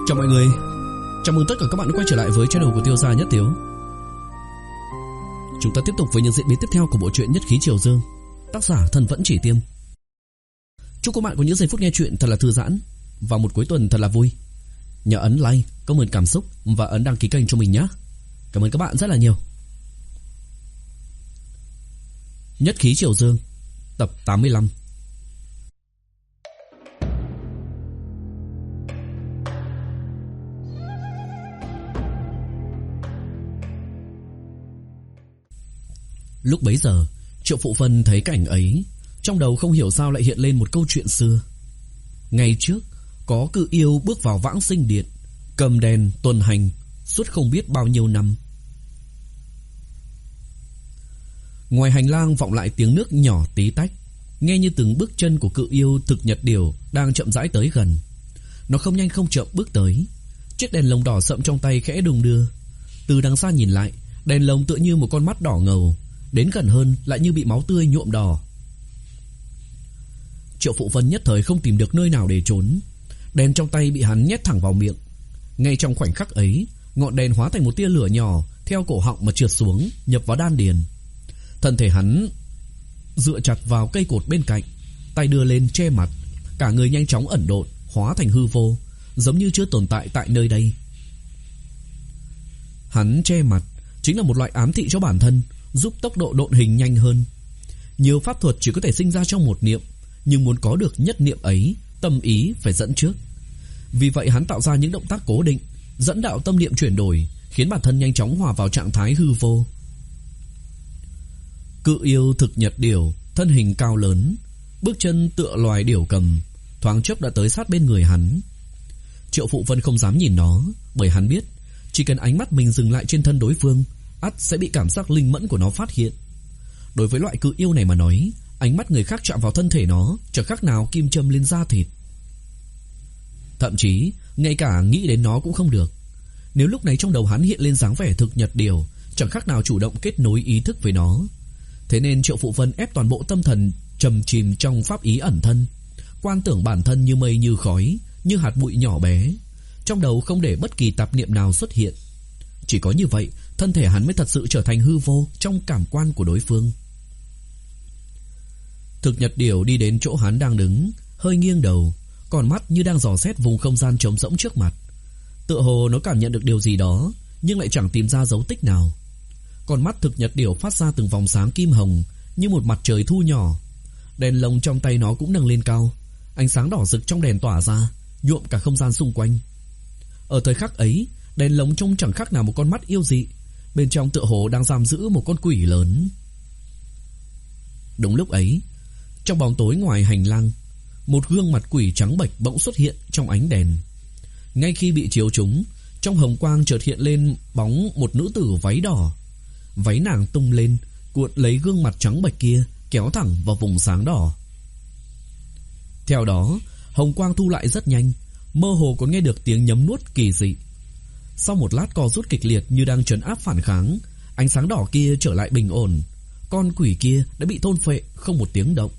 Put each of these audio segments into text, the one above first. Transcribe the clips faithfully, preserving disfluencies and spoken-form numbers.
Chào mọi người, chào mừng tất cả các bạn đã quay trở lại với channel của Tiêu Gia Nhất Tiếu. Chúng ta tiếp tục với những diễn biến tiếp theo của bộ truyện Nhất Khí Triều Dương, tác giả Thần Vẫn Chỉ Tiêm. Chúc các bạn có những giây phút nghe truyện thật là thư giãn và một cuối tuần thật là vui. Nhớ ấn like, comment cảm xúc và ấn đăng ký kênh cho mình nhé. Cảm ơn các bạn rất là nhiều. Nhất Khí Triều Dương, tập tám mươi lăm. Lúc bấy giờ, Triệu Phụ Vân thấy cảnh ấy, trong đầu không hiểu sao lại hiện lên một câu chuyện xưa. Ngày trước, có cự yêu bước vào vãng sinh điện, cầm đèn tuần hành suốt không biết bao nhiêu năm. Ngoài hành lang vọng lại tiếng nước nhỏ tí tách, nghe như từng bước chân của cự yêu thực nhật điểu đang chậm rãi tới gần. Nó không nhanh không chậm bước tới, chiếc đèn lồng đỏ sậm trong tay khẽ đung đưa. Từ đằng xa nhìn lại, đèn lồng tựa như một con mắt đỏ ngầu, đến gần hơn lại như bị máu tươi nhuộm đỏ. Triệu Phụ Vân nhất thời không tìm được nơi nào để trốn. Đèn trong tay bị hắn nhét thẳng vào miệng. Ngay trong khoảnh khắc ấy, ngọn đèn hóa thành một tia lửa nhỏ theo cổ họng mà trượt xuống, nhập vào đan điền. Thân thể hắn dựa chặt vào cây cột bên cạnh, tay đưa lên che mặt, cả người nhanh chóng ẩn độn, hóa thành hư vô, giống như chưa tồn tại tại nơi đây. Hắn che mặt chính là một loại ám thị cho bản thân, giúp tốc độ độn hình nhanh hơn. Nhiều pháp thuật chỉ có thể sinh ra trong một niệm, nhưng muốn có được nhất niệm ấy, tâm ý phải dẫn trước. Vì vậy hắn tạo ra những động tác cố định, dẫn đạo tâm niệm chuyển đổi, khiến bản thân nhanh chóng hòa vào trạng thái hư vô. Cự yêu thực nhật điểu, thân hình cao lớn, bước chân tựa loài điểu cầm, thoáng chốc đã tới sát bên người hắn. Triệu Phụ Vân không dám nhìn nó, bởi hắn biết chỉ cần ánh mắt mình dừng lại trên thân đối phương, ắt sẽ bị cảm giác linh mẫn của nó phát hiện. Đối với loại cự yêu này mà nói, ánh mắt người khác chạm vào thân thể nó chẳng khác nào kim châm lên da thịt. Thậm chí ngay cả nghĩ đến nó cũng không được. Nếu lúc này trong đầu hắn hiện lên dáng vẻ thực nhật điểu, chẳng khác nào chủ động kết nối ý thức với nó. Thế nên Triệu Phụ Vân ép toàn bộ tâm thần trầm chìm trong pháp ý ẩn thân, quan tưởng bản thân như mây như khói, như hạt bụi nhỏ bé, trong đầu không để bất kỳ tạp niệm nào xuất hiện. Chỉ có như vậy, thân thể hắn mới thật sự trở thành hư vô trong cảm quan của đối phương. Thực nhật điểu đi đến chỗ hắn đang đứng, hơi nghiêng đầu, còn mắt như đang dò xét vùng không gian trống rỗng trước mặt. Tựa hồ nó cảm nhận được điều gì đó, nhưng lại chẳng tìm ra dấu tích nào. Còn mắt thực nhật điểu phát ra từng vòng sáng kim hồng, như một mặt trời thu nhỏ. Đèn lồng trong tay nó cũng nâng lên cao, ánh sáng đỏ rực trong đèn tỏa ra, nhuộm cả không gian xung quanh. Ở thời khắc ấy, đèn lồng trông chẳng khác nào một con mắt yêu dị, bên trong tựa hồ đang giam giữ một con quỷ lớn. Đúng lúc ấy, trong bóng tối ngoài hành lang, một gương mặt quỷ trắng bệch bỗng xuất hiện trong ánh đèn. Ngay khi bị chiếu trúng, trong hồng quang chợt hiện lên bóng một nữ tử váy đỏ. Váy nàng tung lên, cuộn lấy gương mặt trắng bệch kia, kéo thẳng vào vùng sáng đỏ. Theo đó, hồng quang thu lại rất nhanh, mơ hồ còn nghe được tiếng nhấm nuốt kỳ dị. Sau một lát co rút kịch liệt như đang trấn áp phản kháng, ánh sáng đỏ kia trở lại bình ổn. Con quỷ kia đã bị thôn phệ, không một tiếng động.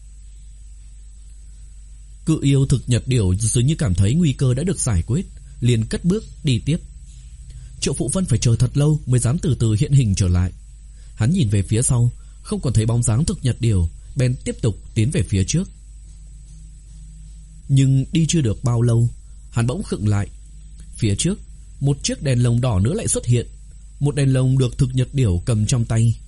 Cự yêu thực nhật điểu dường như cảm thấy nguy cơ đã được giải quyết, liền cất bước đi tiếp. Triệu Phụ Vân phải chờ thật lâu mới dám từ từ hiện hình trở lại. Hắn nhìn về phía sau, không còn thấy bóng dáng thực nhật điểu, bèn tiếp tục tiến về phía trước. Nhưng đi chưa được bao lâu, hắn bỗng khựng lại. Phía trước, một chiếc đèn lồng đỏ nữa lại xuất hiện, một đèn lồng được thực nhật điểu cầm trong tay.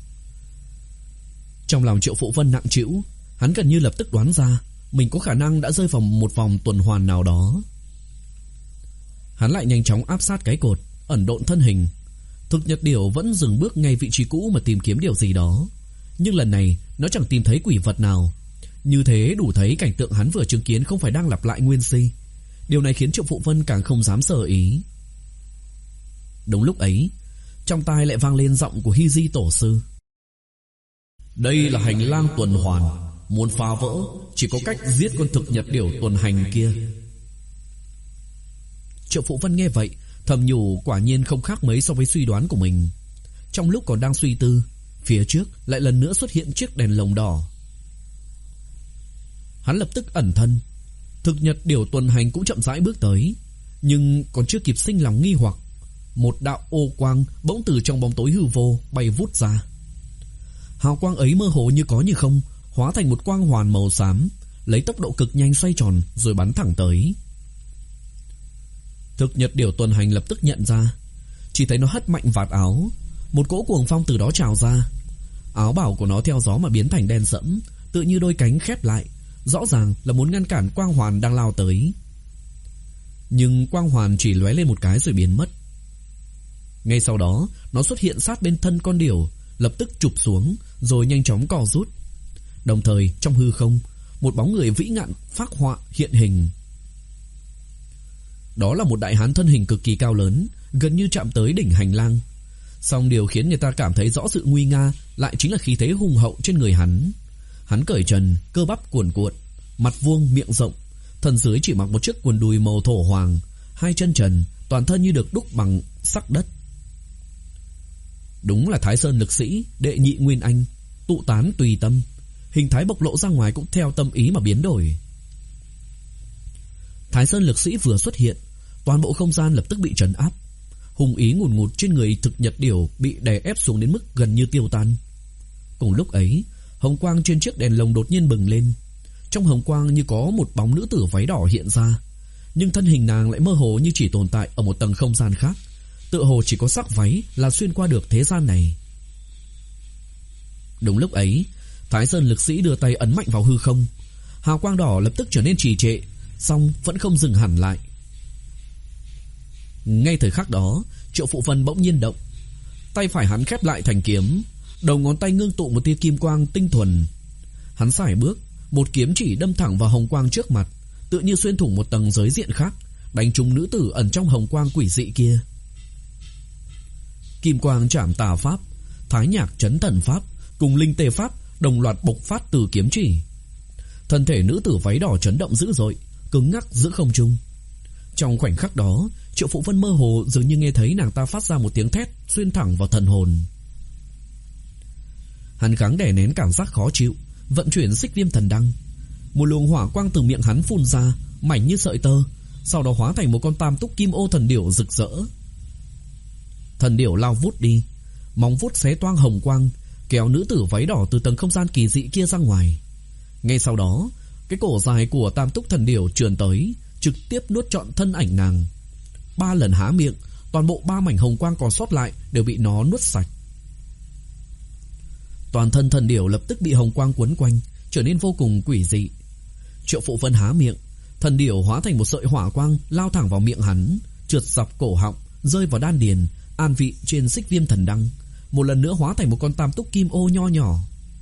Trong lòng Triệu Phụ Vân nặng trĩu, hắn gần như lập tức đoán ra mình có khả năng đã rơi vào một vòng tuần hoàn nào đó. Hắn lại nhanh chóng áp sát cái cột, ẩn độn thân hình. Thực nhật điểu vẫn dừng bước ngay vị trí cũ mà tìm kiếm điều gì đó, nhưng lần này nó chẳng tìm thấy quỷ vật nào. Như thế đủ thấy cảnh tượng hắn vừa chứng kiến không phải đang lặp lại nguyên si. Điều này khiến Triệu Phụ Vân càng không dám sơ ý. Đúng lúc ấy, trong tai lại vang lên giọng của Hy Di Tổ sư. Đây là hành lang tuần hoàn, muốn phá vỡ chỉ có cách giết con thực nhật điểu tuần hành kia. Triệu Phụ Vân nghe vậy, thầm nhủ quả nhiên không khác mấy so với suy đoán của mình. Trong lúc còn đang suy tư, phía trước lại lần nữa xuất hiện chiếc đèn lồng đỏ. Hắn lập tức ẩn thân. Thực nhật điểu tuần hành cũng chậm rãi bước tới. Nhưng còn chưa kịp sinh lòng nghi hoặc, một đạo ô quang bỗng từ trong bóng tối hư vô bay vút ra. Hào quang ấy mơ hồ như có như không, hóa thành một quang hoàn màu xám, lấy tốc độ cực nhanh xoay tròn rồi bắn thẳng tới. Thực Nhật Điểu tuần hành lập tức nhận ra, chỉ thấy nó hất mạnh vạt áo, một cỗ cuồng phong từ đó trào ra. Áo bào của nó theo gió mà biến thành đen sẫm, tựa như đôi cánh khép lại, rõ ràng là muốn ngăn cản quang hoàn đang lao tới. Nhưng quang hoàn chỉ lóe lên một cái rồi biến mất. Ngay sau đó, nó xuất hiện sát bên thân con điểu, lập tức chụp xuống rồi nhanh chóng co rút. Đồng thời trong hư không, một bóng người vĩ ngạn phác họa hiện hình. Đó là một đại hán thân hình cực kỳ cao lớn, gần như chạm tới đỉnh hành lang. Song điều khiến người ta cảm thấy rõ sự nguy nga lại chính là khí thế hùng hậu trên người hắn. Hắn cởi trần, cơ bắp cuồn cuộn, mặt vuông miệng rộng, thân dưới chỉ mặc một chiếc quần đùi màu thổ hoàng, hai chân trần, toàn thân như được đúc bằng sắc đất. Đúng là Thái Sơn lực sĩ, đệ nhị nguyên anh, tụ tán tùy tâm, hình thái bộc lộ ra ngoài cũng theo tâm ý mà biến đổi. Thái Sơn lực sĩ vừa xuất hiện, toàn bộ không gian lập tức bị trấn áp. Hung ý ngùn ngụt trên người Thực Nhật Điểu bị đè ép xuống đến mức gần như tiêu tan. Cùng lúc ấy, hồng quang trên chiếc đèn lồng đột nhiên bừng lên. Trong hồng quang như có một bóng nữ tử váy đỏ hiện ra, nhưng thân hình nàng lại mơ hồ như chỉ tồn tại ở một tầng không gian khác, tựa hồ chỉ có sắc váy là xuyên qua được thế gian này. Đúng lúc ấy, Thái Sơn lực sĩ đưa tay ấn mạnh vào hư không. Hào quang đỏ lập tức trở nên trì trệ, song vẫn không dừng hẳn lại. Ngay thời khắc đó, Triệu Phụ Vân bỗng nhiên động. Tay phải hắn khép lại thành kiếm, đầu ngón tay ngưng tụ một tia kim quang tinh thuần. Hắn sải bước, một kiếm chỉ đâm thẳng vào hồng quang trước mặt, tự như xuyên thủng một tầng giới diện khác, đánh trúng nữ tử ẩn trong hồng quang quỷ dị kia. Kim quang trảm tà pháp, thái nhạc chấn thần pháp cùng linh tê pháp đồng loạt bộc phát từ kiếm chỉ. Thân thể nữ tử váy đỏ chấn động dữ dội, cứng ngắc giữa không trung. Trong khoảnh khắc đó, Triệu Phụ Vân mơ hồ dường như nghe thấy nàng ta phát ra một tiếng thét xuyên thẳng vào thần hồn. Hắn gắng đè nén cảm giác khó chịu, vận chuyển xích viêm thần đăng. Một luồng hỏa quang từ miệng hắn phun ra, mảnh như sợi tơ, sau đó hóa thành một con tam túc kim ô thần điểu rực rỡ. Thần điểu lao vút đi, móng vuốt xé toang hồng quang, kéo nữ tử váy đỏ từ tầng không gian kỳ dị kia ra ngoài. Ngay sau đó, cái cổ dài của tam túc thần điểu trườn tới, trực tiếp nuốt trọn thân ảnh nàng. Ba lần há miệng, toàn bộ ba mảnh hồng quang còn sót lại đều bị nó nuốt sạch. Toàn thân thần điểu lập tức bị hồng quang quấn quanh, trở nên vô cùng quỷ dị. Triệu Phụ Vân há miệng, thần điểu hóa thành một sợi hỏa quang lao thẳng vào miệng hắn, trượt dọc cổ họng, rơi vào đan điền, an vị trên xích viêm thần đăng, một lần nữa hóa thành một con tam túc kim ô nho nhỏ.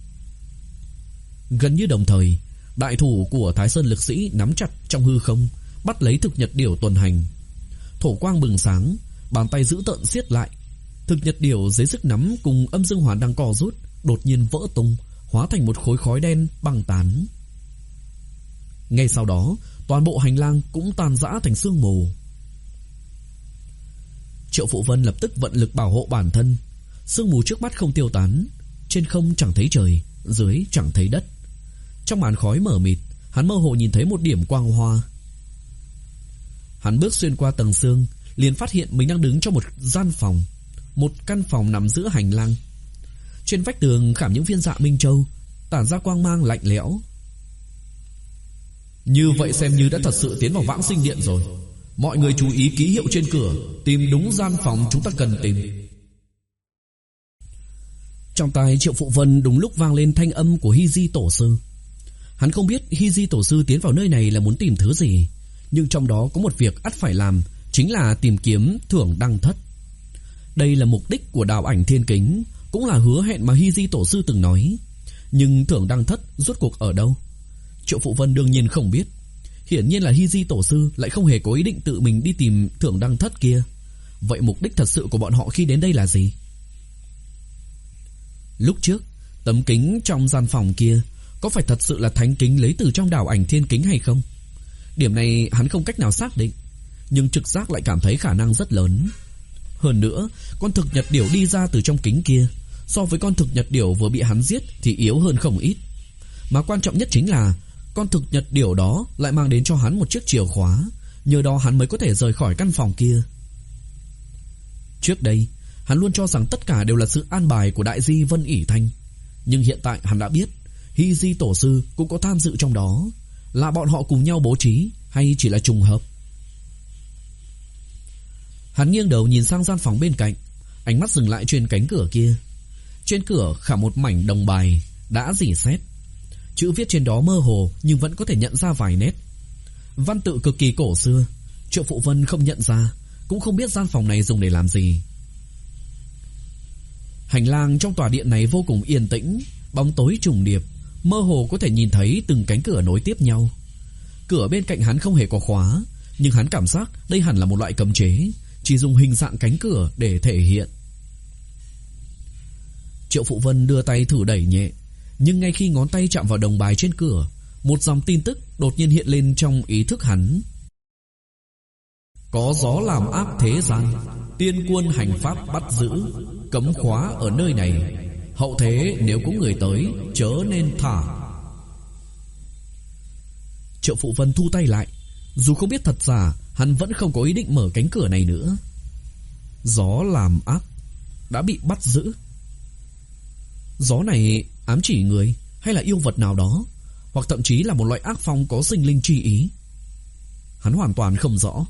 Gần như đồng thời, đại thủ của Thái Sơn lực sĩ nắm chặt trong hư không, bắt lấy Thực Nhật Điểu tuần hành. Thổ quang bừng sáng, bàn tay dữ tợn siết lại. Thực Nhật Điểu dưới sức nắm cùng âm dương hỏa đang co rút, đột nhiên vỡ tung, hóa thành một khối khói đen băng tán. Ngay sau đó, toàn bộ hành lang cũng tan rã thành sương mù. Triệu Phụ Vân lập tức vận lực bảo hộ bản thân. Sương mù trước mắt không tiêu tán, trên không chẳng thấy trời, dưới chẳng thấy đất. Trong màn khói mờ mịt, hắn mơ hồ nhìn thấy một điểm quang hoa. Hắn bước xuyên qua tầng sương, liền phát hiện mình đang đứng trong một gian phòng, một căn phòng nằm giữa hành lang. Trên vách tường khảm những viên dạ minh châu, tản ra quang mang lạnh lẽo. Như vậy xem như đã thật sự tiến vào Vãng Sinh Điện rồi. Mọi người chú ý ký hiệu trên cửa, tìm đúng gian phòng chúng ta cần tìm. Trong tai Triệu Phụ Vân đúng lúc vang lên thanh âm của Hy Di Tổ Sư. Hắn không biết Hy Di Tổ Sư tiến vào nơi này là muốn tìm thứ gì, nhưng trong đó có một việc ắt phải làm, chính là tìm kiếm Thưởng Đăng Thất. Đây là mục đích của Đào Ảnh Thiên Kính, cũng là hứa hẹn mà Hy Di Tổ Sư từng nói. Nhưng Thưởng Đăng Thất rốt cuộc ở đâu? Triệu Phụ Vân đương nhiên không biết. Hiển nhiên là Hy Di Tổ Sư lại không hề có ý định tự mình đi tìm Thưởng Đăng Thất kia. Vậy mục đích thật sự của bọn họ khi đến đây là gì? Lúc trước, tấm kính trong gian phòng kia có phải thật sự là thánh kính lấy từ trong Đào Ảnh Thiên Kính hay không? Điểm này hắn không cách nào xác định, nhưng trực giác lại cảm thấy khả năng rất lớn. Hơn nữa, con thực nhật điểu đi ra từ trong kính kia, so với con thực nhật điểu vừa bị hắn giết thì yếu hơn không ít. Mà quan trọng nhất chính là con thực nhật điểu đó lại mang đến cho hắn một chiếc chìa khóa, nhờ đó hắn mới có thể rời khỏi căn phòng kia. Trước đây, hắn luôn cho rằng tất cả đều là sự an bài của đại di Vân ỷ Thanh, nhưng hiện tại hắn đã biết Hy Di tổ sư cũng có tham dự trong đó. Là bọn họ cùng nhau bố trí hay chỉ là trùng hợp? Hắn nghiêng đầu nhìn sang gian phòng bên cạnh, ánh mắt dừng lại trên cánh cửa kia. Trên cửa khảm một mảnh đồng bài đã rỉ sét. Chữ viết trên đó mơ hồ nhưng vẫn có thể nhận ra vài nét. Văn tự cực kỳ cổ xưa. Triệu Phụ Vân không nhận ra, cũng không biết gian phòng này dùng để làm gì. Hành lang trong tòa điện này vô cùng yên tĩnh, bóng tối trùng điệp, mơ hồ có thể nhìn thấy từng cánh cửa nối tiếp nhau. Cửa bên cạnh hắn không hề có khóa, nhưng hắn cảm giác đây hẳn là một loại cấm chế, chỉ dùng hình dạng cánh cửa để thể hiện. Triệu Phụ Vân đưa tay thử đẩy nhẹ, nhưng ngay khi ngón tay chạm vào đồng bài trên cửa, một dòng tin tức đột nhiên hiện lên trong ý thức hắn. Có gió làm ác thế gian, tiên quân hành pháp bắt giữ, cấm khóa ở nơi này. Hậu thế nếu có người tới, chớ nên thả. Triệu Phụ Vân thu tay lại. Dù không biết thật giả, hắn vẫn không có ý định mở cánh cửa này nữa. Gió làm ác đã bị bắt giữ. Gió này ám chỉ người hay là yêu vật nào đó, hoặc thậm chí là một loại ác phong có sinh linh chi ý. Hắn hoàn toàn không rõ.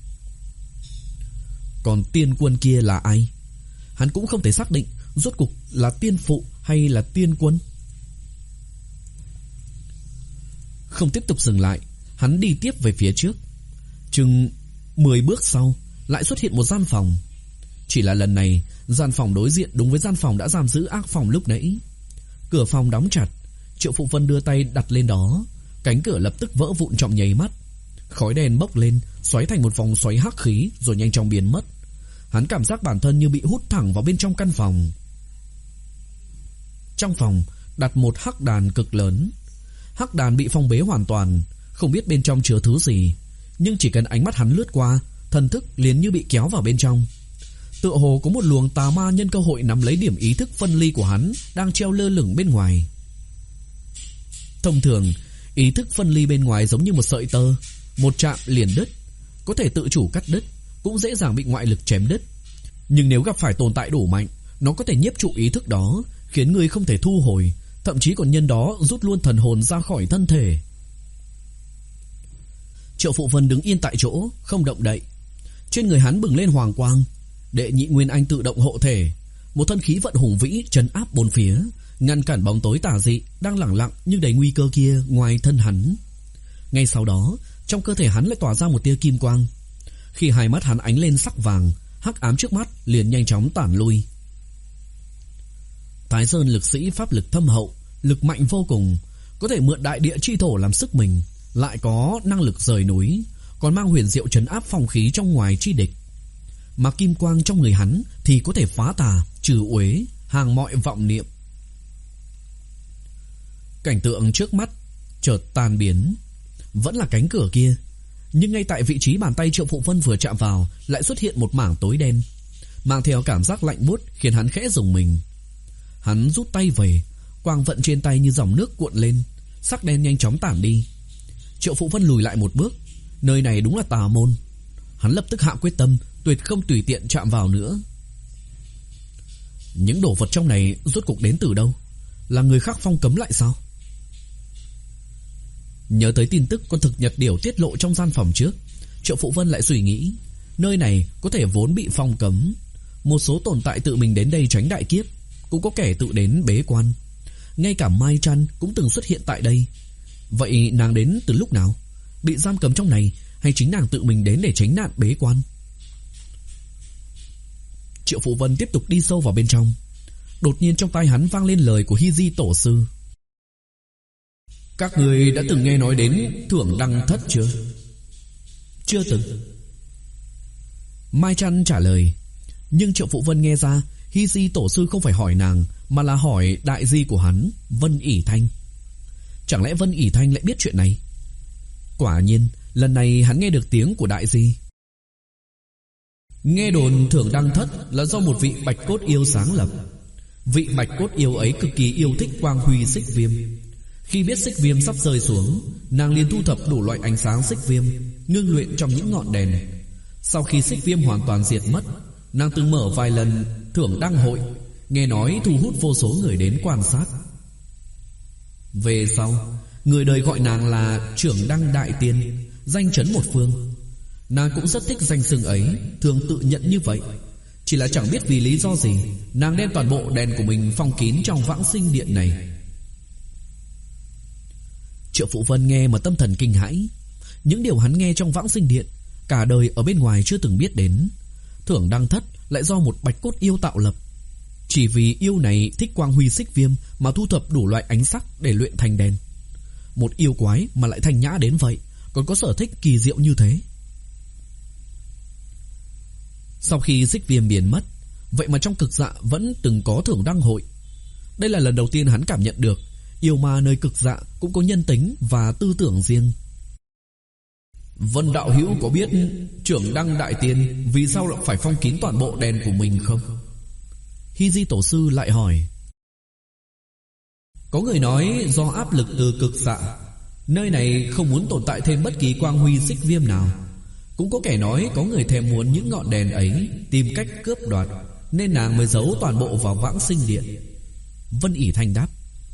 Còn tiên quân kia là ai? Hắn cũng không thể xác định rốt cuộc là tiên phụ hay là tiên quân. Không tiếp tục dừng lại, hắn đi tiếp về phía trước. Chừng mười bước sau, lại xuất hiện một gian phòng. Chỉ là lần này, gian phòng đối diện đúng với gian phòng đã giam giữ ác phòng lúc nãy. Cửa phòng đóng chặt. Triệu Phụ Vân đưa tay đặt lên đó, cánh cửa lập tức vỡ vụn trong nháy mắt. Khói đen bốc lên, xoáy thành một vòng xoáy hắc khí rồi nhanh chóng biến mất. Hắn cảm giác bản thân như bị hút thẳng vào bên trong căn phòng. Trong phòng đặt một hắc đàn cực lớn. Hắc đàn bị phong bế hoàn toàn, không biết bên trong chứa thứ gì, nhưng chỉ cần ánh mắt hắn lướt qua, thần thức liền như bị kéo vào bên trong. Tựa hồ có một luồng tà ma nhân cơ hội nắm lấy điểm ý thức phân ly của hắn đang treo lơ lửng bên ngoài. Thông thường, ý thức phân ly bên ngoài giống như một sợi tơ, một chạm liền đứt, có thể tự chủ cắt đứt, cũng dễ dàng bị ngoại lực chém đứt. Nhưng nếu gặp phải tồn tại đủ mạnh, nó có thể nhiếp trụ ý thức đó, khiến người không thể thu hồi, thậm chí còn nhân đó rút luôn thần hồn ra khỏi thân thể. Triệu Phụ Vân đứng yên tại chỗ, không động đậy. Trên người hắn bừng lên hoàng quang, đệ nhị nguyên anh tự động hộ thể, một thân khí vận hùng vĩ trấn áp bốn phía, ngăn cản bóng tối tà dị đang lẳng lặng nhưng đầy nguy cơ kia ngoài thân hắn. Ngay sau đó, trong cơ thể hắn lại tỏa ra một tia kim quang. Khi hai mắt hắn ánh lên sắc vàng, hắc ám trước mắt liền nhanh chóng tản lui. Thái Sơn lực sĩ pháp lực thâm hậu, lực mạnh vô cùng, có thể mượn đại địa chi thổ làm sức mình, lại có năng lực rời núi, còn mang huyền diệu trấn áp phong khí trong ngoài chi địch. Mà kim quang trong người hắn thì có thể phá tà, trừ uế, hàng mọi vọng niệm. Cảnh tượng trước mắt chợt tan biến. Vẫn là cánh cửa kia, nhưng ngay tại vị trí bàn tay Triệu Phụ Vân vừa chạm vào lại xuất hiện một mảng tối đen, mang theo cảm giác lạnh buốt khiến hắn khẽ rùng mình. Hắn rút tay về, quang vận trên tay như dòng nước cuộn lên, sắc đen nhanh chóng tản đi. Triệu Phụ Vân lùi lại một bước. Nơi này đúng là tà môn. Hắn lập tức hạ quyết tâm, tuyệt không tùy tiện chạm vào nữa. Những đồ vật trong này rốt cuộc đến từ đâu? Là người khác phong cấm lại sao? Nhớ tới tin tức con thực nhật điểu tiết lộ trong gian phòng trước, Triệu Phụ Vân lại suy nghĩ, nơi này có thể vốn bị phong cấm. Một số tồn tại tự mình đến đây tránh đại kiếp, cũng có kẻ tự đến bế quan. Ngay cả Mai Trăn cũng từng xuất hiện tại đây. Vậy nàng đến từ lúc nào? Bị giam cấm trong này, hay chính nàng tự mình đến để tránh nạn bế quan? Triệu Phụ Vân tiếp tục đi sâu vào bên trong. Đột nhiên trong tai hắn vang lên lời của Hy Di tổ sư. Các người đã từng nghe nói đến Thưởng Đăng Thất chưa? Chưa từng. Mai Trăn trả lời. Nhưng Triệu Phụ Vân nghe ra Hy Di tổ sư không phải hỏi nàng, mà là hỏi đại di của hắn, Vân ỷ Thanh. Chẳng lẽ Vân ỷ Thanh lại biết chuyện này? Quả nhiên, lần này hắn nghe được tiếng của đại di. Nghe đồn Thưởng Đăng Thất là do một vị bạch cốt yêu sáng lập. Vị bạch cốt yêu ấy cực kỳ yêu thích quang huy xích viêm. Khi biết xích viêm sắp rơi xuống, nàng liền thu thập đủ loại ánh sáng xích viêm, ngưng luyện trong những ngọn đèn. Sau khi xích viêm hoàn toàn diệt mất, nàng từng mở vài lần thưởng đăng hội, nghe nói thu hút vô số người đến quan sát. Về sau, người đời gọi nàng là trưởng đăng đại tiên, danh chấn một phương. Nàng cũng rất thích danh xưng ấy, thường tự nhận như vậy. Chỉ là chẳng biết vì lý do gì, nàng đem toàn bộ đèn của mình phong kín trong vãng sinh điện này. Triệu Phụ Vân nghe mà tâm thần kinh hãi. Những điều hắn nghe trong vãng sinh điện, cả đời ở bên ngoài chưa từng biết đến. Thưởng đăng thất lại do một bạch cốt yêu tạo lập. Chỉ vì yêu này thích quang huy xích viêm mà thu thập đủ loại ánh sắc để luyện thành đèn. Một yêu quái mà lại thanh nhã đến vậy, còn có sở thích kỳ diệu như thế. Sau khi xích viêm biến mất, vậy mà trong cực dạ vẫn từng có thưởng đăng hội. Đây là lần đầu tiên hắn cảm nhận được yêu ma nơi cực dạ cũng có nhân tính và tư tưởng riêng. Vân đạo hữu có biết trưởng đăng đại tiên vì sao lại phải phong kín toàn bộ đèn của mình không? Hy Di tổ sư lại hỏi. Có người nói do áp lực từ cực dạ, nơi này không muốn tồn tại thêm bất kỳ quang huy xích viêm nào. Cũng có kẻ nói có người thèm muốn những ngọn đèn ấy, tìm cách cướp đoạt, nên nàng mới giấu toàn bộ vào vãng sinh điện. Vân ỉ thanh đáp.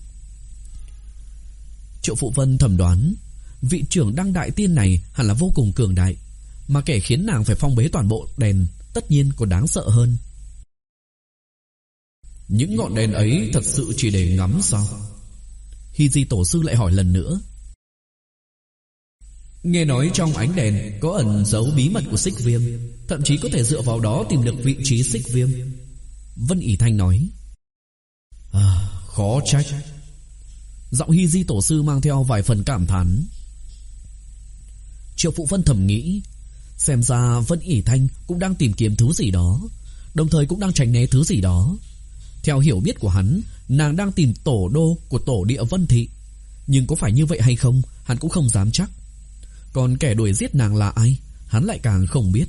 Triệu Phụ Vân thầm đoán vị trưởng đăng đại tiên này hẳn là vô cùng cường đại, mà kẻ khiến nàng phải phong bế toàn bộ đèn tất nhiên còn đáng sợ hơn. Những ngọn đèn ấy thật sự chỉ để ngắm sao? Hy Di tổ sư lại hỏi lần nữa. Nghe nói trong ánh đèn có ẩn giấu bí mật của xích viêm, thậm chí có thể dựa vào đó tìm được vị trí xích viêm. Vân ỉ thanh nói. À, khó trách. Giọng Hy Di tổ sư mang theo vài phần cảm thán. Triệu Phụ Vân thầm nghĩ, xem ra Vân ỉ thanh cũng đang tìm kiếm thứ gì đó, đồng thời cũng đang tránh né thứ gì đó. Theo hiểu biết của hắn, nàng đang tìm tổ đô của tổ địa Vân Thị, nhưng có phải như vậy hay không, hắn cũng không dám chắc. Còn kẻ đuổi giết nàng là ai, hắn lại càng không biết.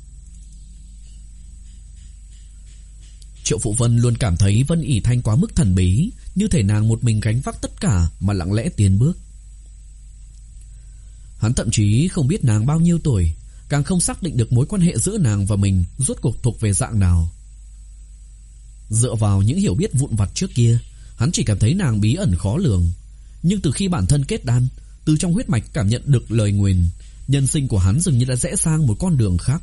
Triệu Phụ Vân luôn cảm thấy Vân ỉ thanh quá mức thần bí, như thể nàng một mình gánh vác tất cả mà lặng lẽ tiến bước. Hắn thậm chí không biết nàng bao nhiêu tuổi, càng không xác định được mối quan hệ giữa nàng và mình rốt cuộc thuộc về dạng nào. Dựa vào những hiểu biết vụn vặt trước kia, hắn chỉ cảm thấy nàng bí ẩn khó lường. Nhưng từ khi bản thân kết đan, từ trong huyết mạch cảm nhận được lời nguyền, nhân sinh của hắn dường như đã rẽ sang một con đường khác.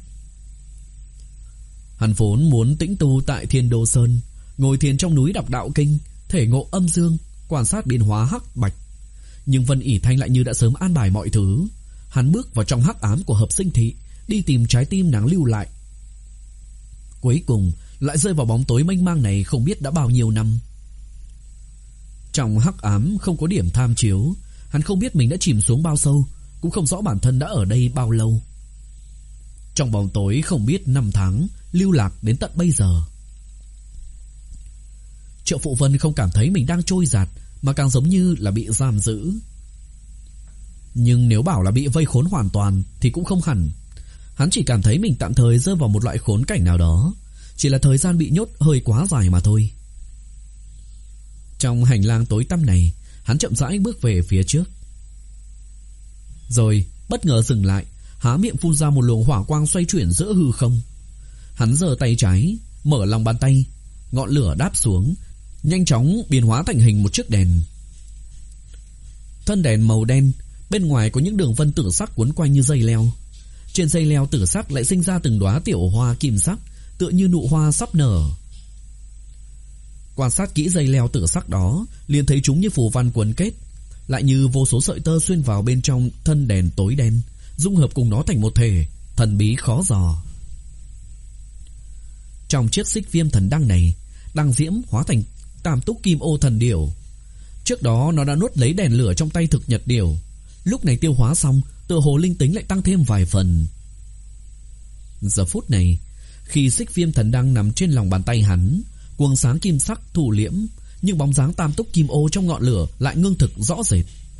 Hắn vốn muốn tĩnh tu tại Thiên Đô Sơn, ngồi thiền trong núi đọc đạo kinh, thể ngộ âm dương, quan sát biến hóa hắc bạch. Nhưng Vân ỉ thanh lại như đã sớm an bài mọi thứ. Hắn bước vào trong hắc ám của hợp sinh thị, đi tìm trái tim nàng lưu lại. Cuối cùng lại rơi vào bóng tối mênh mang này không biết đã bao nhiêu năm. Trong hắc ám không có điểm tham chiếu, hắn không biết mình đã chìm xuống bao sâu, cũng không rõ bản thân đã ở đây bao lâu. Trong bóng tối không biết năm tháng, lưu lạc đến tận bây giờ. Triệu Phụ Vân không cảm thấy mình đang trôi dạt, mà càng giống như là bị giam giữ. Nhưng nếu bảo là bị vây khốn hoàn toàn thì cũng không hẳn. Hắn chỉ cảm thấy mình tạm thời rơi vào một loại khốn cảnh nào đó, chỉ là thời gian bị nhốt hơi quá dài mà thôi. Trong hành lang tối tăm này, hắn chậm rãi bước về phía trước. Rồi bất ngờ dừng lại, há miệng phun ra một luồng hỏa quang xoay chuyển giữa hư không. Hắn giơ tay trái, mở lòng bàn tay, ngọn lửa đáp xuống, nhanh chóng biến hóa thành hình một chiếc đèn. Thân đèn màu đen, bên ngoài có những đường vân tử sắc quấn quanh như dây leo. Trên dây leo tử sắc lại sinh ra từng đóa tiểu hoa kim sắc, tựa như nụ hoa sắp nở. Quan sát kỹ dây leo tử sắc đó, liền thấy chúng như phù văn quấn kết, lại như vô số sợi tơ xuyên vào bên trong thân đèn tối đen, dung hợp cùng nó thành một thể, thần bí khó dò. Trong chiếc xích viêm thần đăng này, đăng diễm hóa thành tam túc kim ô thần điểu. Trước đó nó đã nuốt lấy đèn lửa trong tay thực nhật điểu, lúc này tiêu hóa xong, tựa hồ linh tính lại tăng thêm vài phần. Giờ phút này, khi xích viêm thần đăng nằm trên lòng bàn tay hắn, quầng sáng kim sắc thủ liễm, nhưng bóng dáng tam túc kim ô trong ngọn lửa lại ngưng thực rõ rệt.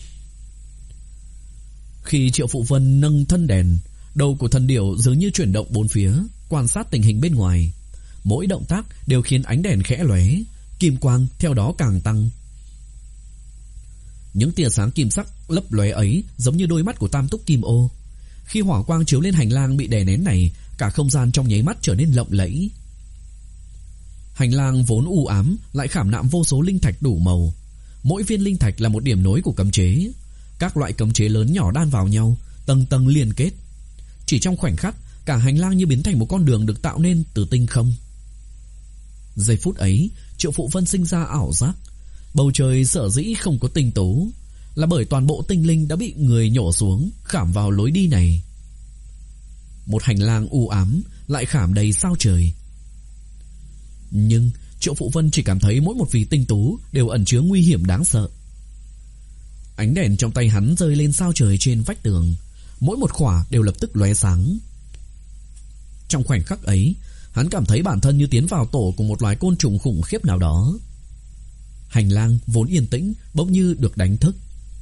Khi Triệu Phụ Vân nâng thân đèn, đầu của thần điểu dường như chuyển động bốn phía, quan sát tình hình bên ngoài. Mỗi động tác đều khiến ánh đèn khẽ lóe, kim quang theo đó càng tăng. Những tia sáng kim sắc lấp lóe ấy giống như đôi mắt của tam túc kim ô. Khi hỏa quang chiếu lên hành lang bị đè nén này, cả không gian trong nháy mắt trở nên lộng lẫy. Hành lang vốn u ám lại khảm nạm vô số linh thạch đủ màu. Mỗi viên linh thạch là một điểm nối của cấm chế. Các loại cấm chế lớn nhỏ đan vào nhau, tầng tầng liên kết. Chỉ trong khoảnh khắc, cả hành lang như biến thành một con đường được tạo nên từ tinh không. Giây phút ấy, Triệu Phụ Vân sinh ra ảo giác. Bầu trời sở dĩ không có tinh tú là bởi toàn bộ tinh linh đã bị người nhổ xuống, khảm vào lối đi này. Một hành lang u ám lại khảm đầy sao trời. Nhưng Triệu Phụ Vân chỉ cảm thấy mỗi một vì tinh tú đều ẩn chứa nguy hiểm đáng sợ. Ánh đèn trong tay hắn rơi lên sao trời trên vách tường, mỗi một khỏa đều lập tức lóe sáng. Trong khoảnh khắc ấy, hắn cảm thấy bản thân như tiến vào tổ của một loài côn trùng khủng khiếp nào đó. Hành lang vốn yên tĩnh bỗng như được đánh thức.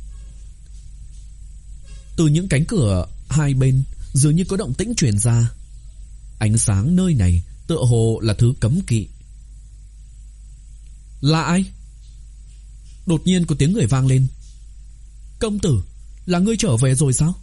Từ những cánh cửa hai bên dường như có động tĩnh truyền ra. Ánh sáng nơi này tựa hồ là thứ cấm kỵ. Là ai? Đột nhiên có tiếng người vang lên. Công tử, là ngươi trở về rồi sao?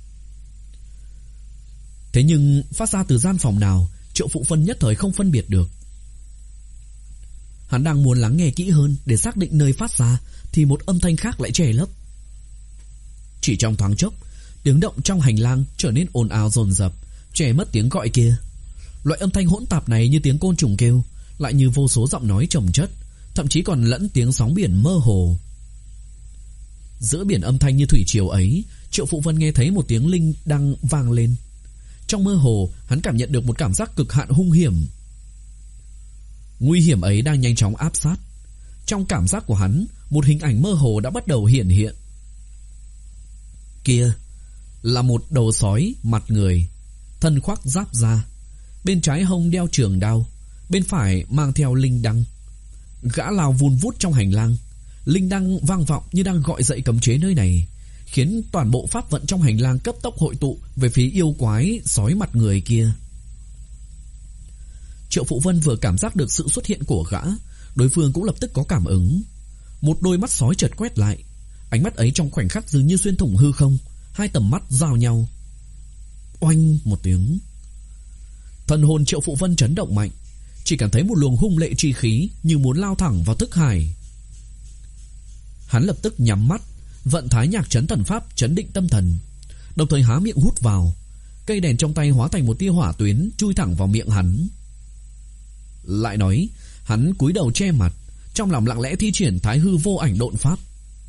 Thế nhưng phát ra từ gian phòng nào, Triệu Phụ Vân nhất thời không phân biệt được. Hắn đang muốn lắng nghe kỹ hơn để xác định nơi phát ra, thì một âm thanh khác lại che lấp. Chỉ trong thoáng chốc, tiếng động trong hành lang trở nên ồn ào dồn dập, che mất tiếng gọi kia. Loại âm thanh hỗn tạp này như tiếng côn trùng kêu, lại như vô số giọng nói chồng chất, thậm chí còn lẫn tiếng sóng biển mơ hồ. Giữa biển âm thanh như thủy triều ấy, Triệu Phụ Vân nghe thấy một tiếng linh đang vang lên. Trong mơ hồ, hắn cảm nhận được một cảm giác cực hạn hung hiểm. Nguy hiểm ấy đang nhanh chóng áp sát. Trong cảm giác của hắn, một hình ảnh mơ hồ đã bắt đầu hiện hiện. Kia là một đầu sói mặt người, thân khoác giáp da, bên trái hông đeo trường đao, bên phải mang theo linh đăng. Gã lao vun vút trong hành lang. Linh đăng vang vọng như đang gọi dậy cấm chế nơi này, khiến toàn bộ pháp vận trong hành lang cấp tốc hội tụ về phía yêu quái sói mặt người kia. Triệu Phụ Vân vừa cảm giác được sự xuất hiện của gã, đối phương cũng lập tức có cảm ứng. Một đôi mắt sói chợt quét lại, ánh mắt ấy trong khoảnh khắc dường như xuyên thủng hư không, hai tầm mắt giao nhau. Oanh một tiếng, thần hồn Triệu Phụ Vân chấn động mạnh, chỉ cảm thấy một luồng hung lệ chi khí như muốn lao thẳng vào thức hải. Hắn lập tức nhắm mắt, vận thái nhạc trấn thần pháp trấn định tâm thần, đồng thời há miệng hút vào. Cây đèn trong tay hóa thành một tia hỏa tuyến chui thẳng vào miệng hắn. Lại nói, hắn cúi đầu che mặt, trong lòng lặng lẽ thi triển thái hư vô ảnh độn pháp.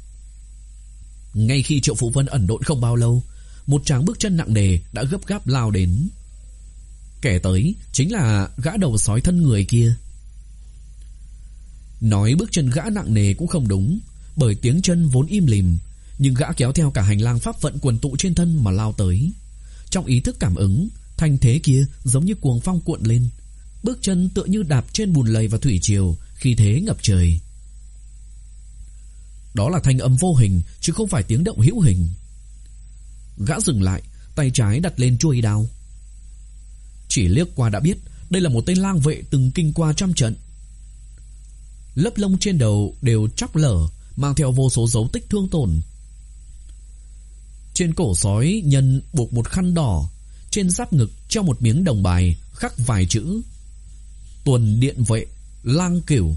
Ngay khi Triệu Phụ Vân ẩn độn không bao lâu, một tràng bước chân nặng nề đã gấp gáp lao đến. Kẻ tới chính là gã đầu sói thân người kia. Nói bước chân gã nặng nề cũng không đúng, bởi tiếng chân vốn im lìm, nhưng gã kéo theo cả hành lang pháp vận quần tụ trên thân mà lao tới. Trong ý thức cảm ứng, thanh thế kia giống như cuồng phong cuộn lên, bước chân tựa như đạp trên bùn lầy và thủy triều, khí thế ngập trời. Đó là thanh âm vô hình, chứ không phải tiếng động hữu hình. Gã dừng lại, tay trái đặt lên chuôi đao. Chỉ liếc qua đã biết đây là một tên lang vệ từng kinh qua trăm trận. Lớp lông trên đầu đều chóc lở, mang theo vô số dấu tích thương tổn. Trên cổ sói nhân buộc một khăn đỏ, trên giáp ngực treo một miếng đồng bài khắc vài chữ: Tuần điện vệ lang cửu.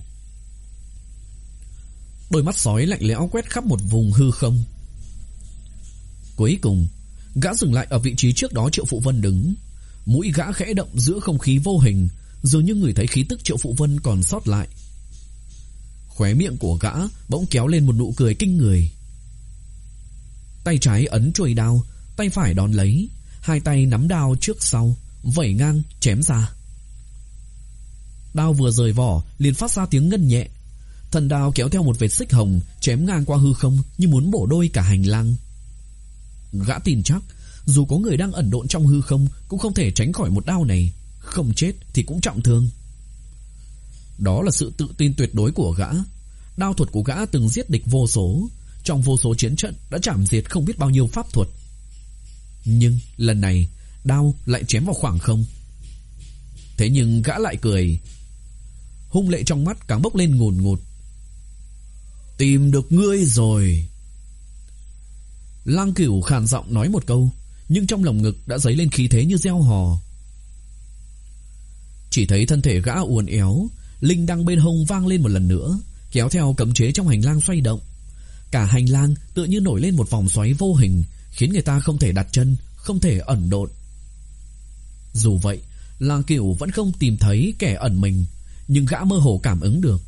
Đôi mắt sói lạnh lẽo quét khắp một vùng hư không. Cuối cùng, gã dừng lại ở vị trí trước đó Triệu Phụ Vân đứng. Mũi gã khẽ động giữa không khí vô hình, dường như người thấy khí tức Triệu Phụ Vân còn sót lại. Khóe miệng của gã bỗng kéo lên một nụ cười kinh người. Tay trái ấn chuôi đao, tay phải đón lấy, hai tay nắm đao trước sau, vẩy ngang chém ra. Đao vừa rời vỏ liền phát ra tiếng ngân nhẹ. Thần đao kéo theo một vệt xích hồng, chém ngang qua hư không như muốn bổ đôi cả hành lang. Gã tin chắc dù có người đang ẩn độn trong hư không cũng không thể tránh khỏi một đao này, không chết thì cũng trọng thương. Đó là sự tự tin tuyệt đối của gã. Đao thuật của gã từng giết địch vô số, trong vô số chiến trận đã chảm diệt không biết bao nhiêu pháp thuật. Nhưng lần này đao lại chém vào khoảng không. Thế nhưng gã lại cười, hung lệ trong mắt càng bốc lên ngùn ngụt. Tìm được ngươi rồi. Lang Cửu khàn giọng nói một câu, nhưng trong lồng ngực đã dấy lên khí thế như gieo hò. Chỉ thấy thân thể gã uốn éo, linh đăng bên hông vang lên một lần nữa, kéo theo cấm chế trong hành lang xoay động. Cả hành lang tựa như nổi lên một vòng xoáy vô hình, khiến người ta không thể đặt chân, không thể ẩn độn. Dù vậy, Lang Cửu vẫn không tìm thấy kẻ ẩn mình, nhưng gã mơ hồ cảm ứng được.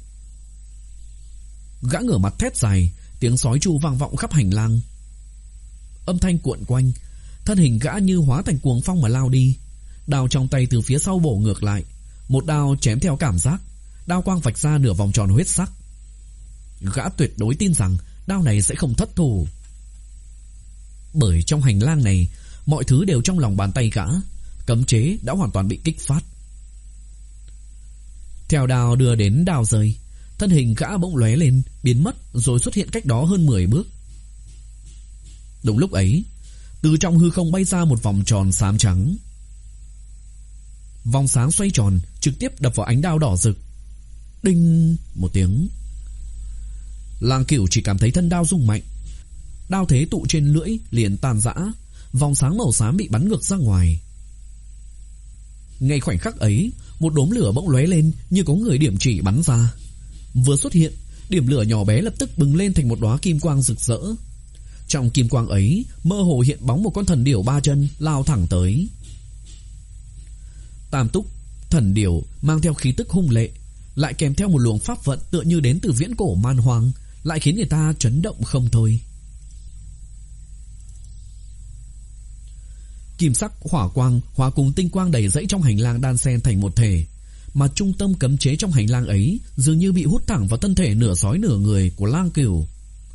Gã ngửa mặt thét dài, tiếng sói tru vang vọng khắp hành lang. Âm thanh cuộn quanh, thân hình gã như hóa thành cuồng phong mà lao đi. Đao trong tay từ phía sau bổ ngược lại, một đao chém theo cảm giác, đao quang vạch ra nửa vòng tròn huyết sắc. Gã tuyệt đối tin rằng đao này sẽ không thất thủ, bởi trong hành lang này mọi thứ đều trong lòng bàn tay gã. Cấm chế đã hoàn toàn bị kích phát. Theo đao đưa đến đao rơi, thân hình gã bỗng lóe lên, biến mất rồi xuất hiện cách đó hơn mười bước. Đúng lúc ấy, từ trong hư không bay ra một vòng tròn xám trắng. Vòng sáng xoay tròn trực tiếp đập vào ánh đao đỏ rực. Đinh một tiếng. Lang Cửu chỉ cảm thấy thân đao rung mạnh, đao thế tụ trên lưỡi liền tan rã, vòng sáng màu xám bị bắn ngược ra ngoài. Ngay khoảnh khắc ấy, một đốm lửa bỗng lóe lên như có người điểm chỉ bắn ra. Vừa xuất hiện, điểm lửa nhỏ bé lập tức bừng lên thành một đóa kim quang rực rỡ. Trong kim quang ấy, mơ hồ hiện bóng một con thần điểu ba chân lao thẳng tới. Tam túc thần điểu mang theo khí tức hung lệ, lại kèm theo một luồng pháp vận tựa như đến từ viễn cổ man hoang, lại khiến người ta chấn động không thôi. Kim sắc hỏa quang hòa cùng tinh quang đầy dẫy trong hành lang đan xen thành một thể, mà trung tâm cấm chế trong hành lang ấy dường như bị hút thẳng vào thân thể nửa sói nửa người của Lang Cửu.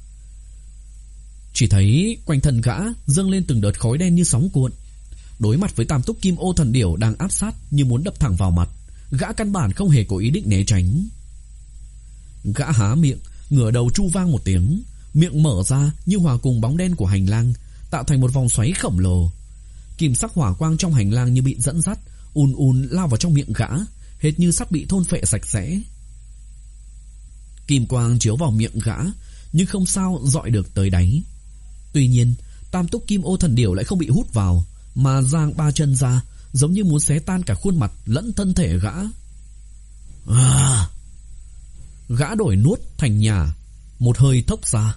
Chỉ thấy quanh thân gã dâng lên từng đợt khói đen như sóng cuộn. Đối mặt với tam túc kim ô thần điểu đang áp sát như muốn đập thẳng vào mặt, gã căn bản không hề có ý định né tránh. Gã há miệng, ngửa đầu tru vang một tiếng, miệng mở ra như hòa cùng bóng đen của hành lang, tạo thành một vòng xoáy khổng lồ. Kim sắc hỏa quang trong hành lang như bị dẫn dắt, ùn ùn lao vào trong miệng gã, hệt như sắp bị thôn phệ sạch sẽ. Kim quang chiếu vào miệng gã, nhưng không sao dọi được tới đáy. Tuy nhiên, tam túc kim ô thần điểu lại không bị hút vào, mà giang ba chân ra, giống như muốn xé tan cả khuôn mặt lẫn thân thể gã. À! Gã đổi nuốt thành nhả, một hơi thốc ra.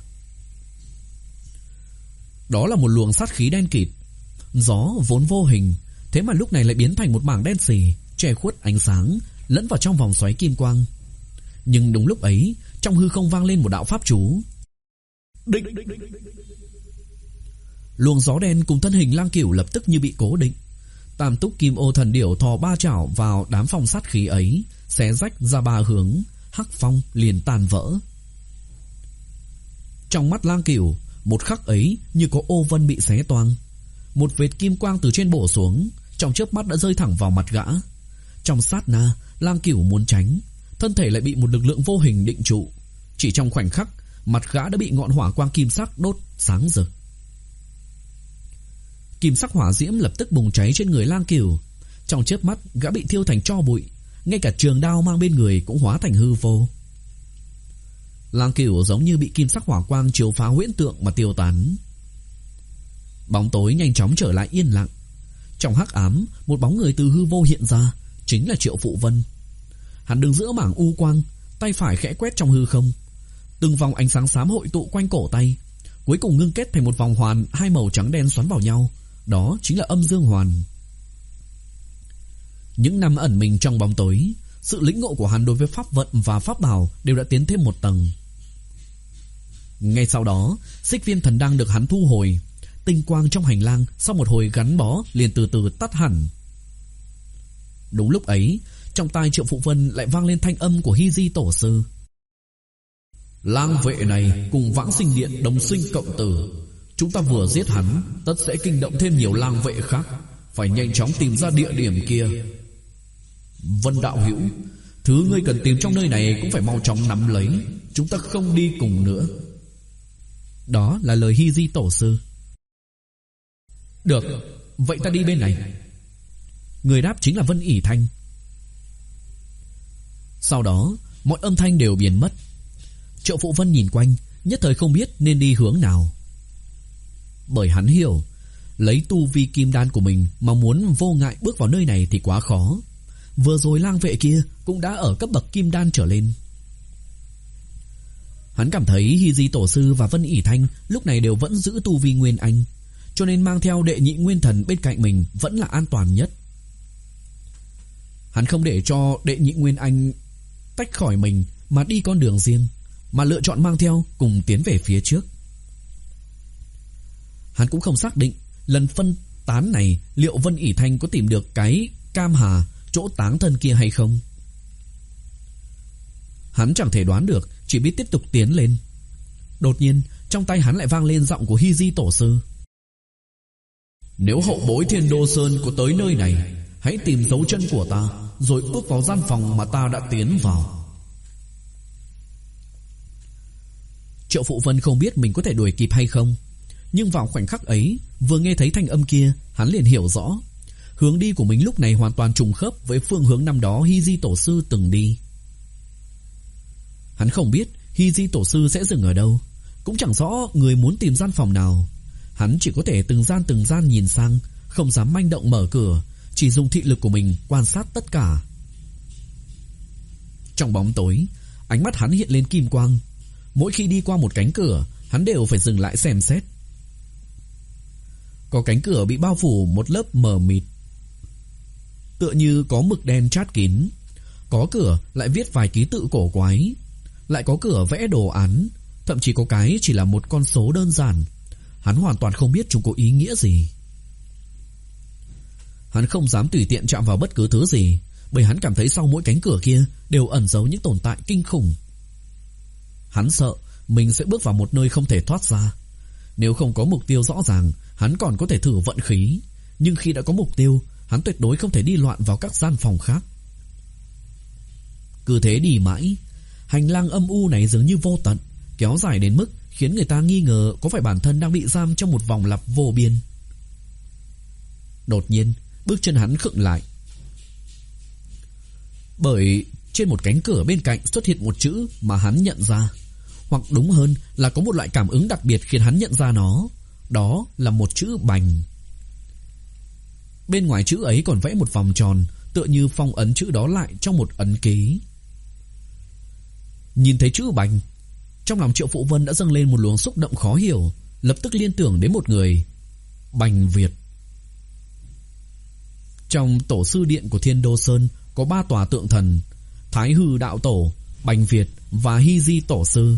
Đó là một luồng sát khí đen kịt. Gió vốn vô hình, thế mà lúc này lại biến thành một mảng đen xì, che khuất ánh sáng, lẫn vào trong vòng xoáy kim quang. Nhưng đúng lúc ấy, trong hư không vang lên một đạo pháp chú. Định. Luồng gió đen cùng thân hình Lang Cửu lập tức như bị cố định. Tam túc kim ô thần điểu thò ba chảo vào đám phong sát khí ấy, xé rách ra ba hướng, hắc phong liền tan vỡ. Trong mắt Lang Cửu, một khắc ấy như có ô vân bị xé toang. Một vệt kim quang từ trên bổ xuống, trong chớp mắt đã rơi thẳng vào mặt gã. Trong sát na, Lang Cửu muốn tránh, thân thể lại bị một lực lượng vô hình định trụ. Chỉ trong khoảnh khắc, mặt gã đã bị ngọn hỏa quang kim sắc đốt sáng rực. Kim sắc hỏa diễm lập tức bùng cháy trên người Lang Cửu. Trong chớp mắt, gã bị thiêu thành tro bụi, ngay cả trường đao mang bên người cũng hóa thành hư vô. Lang Cửu giống như bị kim sắc hỏa quang chiếu phá huyễn tượng mà tiêu tán. Bóng tối nhanh chóng trở lại yên lặng. Trong hắc ám, một bóng người từ hư vô hiện ra, chính là Triệu Phụ Vân. Hắn đứng giữa mảng u quang, tay phải khẽ quét trong hư không. Từng vòng ánh sáng xám hội tụ quanh cổ tay, cuối cùng ngưng kết thành một vòng hoàn hai màu trắng đen xoắn vào nhau. Đó chính là âm dương hoàn. Những năm ẩn mình trong bóng tối, sự lĩnh ngộ của hắn đối với pháp vận và pháp bảo đều đã tiến thêm một tầng. Ngay sau đó, xích viêm thần đăng được hắn thu hồi. Tinh quang trong hành lang sau một hồi gắn bó liền từ từ tắt hẳn. Đúng lúc ấy, trong tai Triệu Phụ Vân lại vang lên thanh âm của Hy Di tổ sư. Lang vệ này cùng Vãng Sinh Điện đồng sinh cộng tử. Chúng ta vừa giết hắn, tất sẽ kinh động thêm nhiều lang vệ khác. Phải nhanh chóng tìm ra địa điểm kia. Vân đạo hữu, thứ ngươi cần tìm trong nơi này cũng phải mau chóng nắm lấy. Chúng ta không đi cùng nữa. Đó là lời Hy Di tổ sư. Được, vậy ta đi bên này. Người đáp chính là Vân ỉ Thanh. Sau đó, mọi âm thanh đều biến mất. Triệu Phụ Vân nhìn quanh, nhất thời không biết nên đi hướng nào. Bởi hắn hiểu, lấy tu vi kim đan của mình mà muốn vô ngại bước vào nơi này thì quá khó. Vừa rồi lang vệ kia cũng đã ở cấp bậc kim đan trở lên. Hắn cảm thấy Hy Di Tổ Sư và Vân ỷ Thanh lúc này đều vẫn giữ tu vi Nguyên Anh, cho nên mang theo đệ nhị nguyên thần bên cạnh mình vẫn là an toàn nhất. Hắn không để cho đệ nhị Nguyên Anh tách khỏi mình mà đi con đường riêng, mà lựa chọn mang theo cùng tiến về phía trước. Hắn cũng không xác định lần phân tán này liệu Vân ỷ Thanh có tìm được cái Cam Hà chỗ táng thân kia hay không. Hắn chẳng thể đoán được, chỉ biết tiếp tục tiến lên. Đột nhiên trong tay hắn lại vang lên giọng của Hy Di Tổ Sư. Nếu hậu bối Thiên Đô Sơn có tới nơi này, hãy tìm dấu chân của ta, rồi bước vào gian phòng mà ta đã tiến vào. Triệu Phụ Vân không biết mình có thể đuổi kịp hay không, nhưng vào khoảnh khắc ấy, vừa nghe thấy thanh âm kia, hắn liền hiểu rõ hướng đi của mình lúc này hoàn toàn trùng khớp với phương hướng năm đó Hy Di Tổ Sư từng đi. Hắn không biết Hy Di Tổ Sư sẽ dừng ở đâu, cũng chẳng rõ người muốn tìm gian phòng nào. Hắn chỉ có thể từng gian từng gian nhìn sang, không dám manh động mở cửa, chỉ dùng thị lực của mình quan sát tất cả. Trong bóng tối, ánh mắt hắn hiện lên kim quang. Mỗi khi đi qua một cánh cửa, hắn đều phải dừng lại xem xét. Có cánh cửa bị bao phủ một lớp mờ mịt, tựa như có mực đen chát kín. Có cửa lại viết vài ký tự cổ quái, lại có cửa vẽ đồ án, thậm chí có cái chỉ là một con số đơn giản. Hắn hoàn toàn không biết chúng có ý nghĩa gì. Hắn không dám tùy tiện chạm vào bất cứ thứ gì, bởi hắn cảm thấy sau mỗi cánh cửa kia đều ẩn giấu những tồn tại kinh khủng. Hắn sợ mình sẽ bước vào một nơi không thể thoát ra. Nếu không có mục tiêu rõ ràng, hắn còn có thể thử vận khí, nhưng khi đã có mục tiêu, hắn tuyệt đối không thể đi loạn vào các gian phòng khác. Cứ thế đi mãi, hành lang âm u này dường như vô tận, kéo dài đến mức khiến người ta nghi ngờ có phải bản thân đang bị giam trong một vòng lặp vô biên. Đột nhiên, bước chân hắn khựng lại, bởi trên một cánh cửa bên cạnh xuất hiện một chữ mà hắn nhận ra, hoặc đúng hơn là có một loại cảm ứng đặc biệt khiến hắn nhận ra nó. Đó là một chữ Bành. Bên ngoài chữ ấy còn vẽ một vòng tròn, tựa như phong ấn chữ đó lại trong một ấn ký. Nhìn thấy chữ Bành, trong lòng Triệu Phụ Vân đã dâng lên một luồng xúc động khó hiểu, lập tức liên tưởng đến một người, Bành Việt. Trong tổ sư điện của Thiên Đô Sơn có ba tòa tượng thần: Thái Hư Đạo Tổ, Bành Việt và Hy Di Tổ Sư.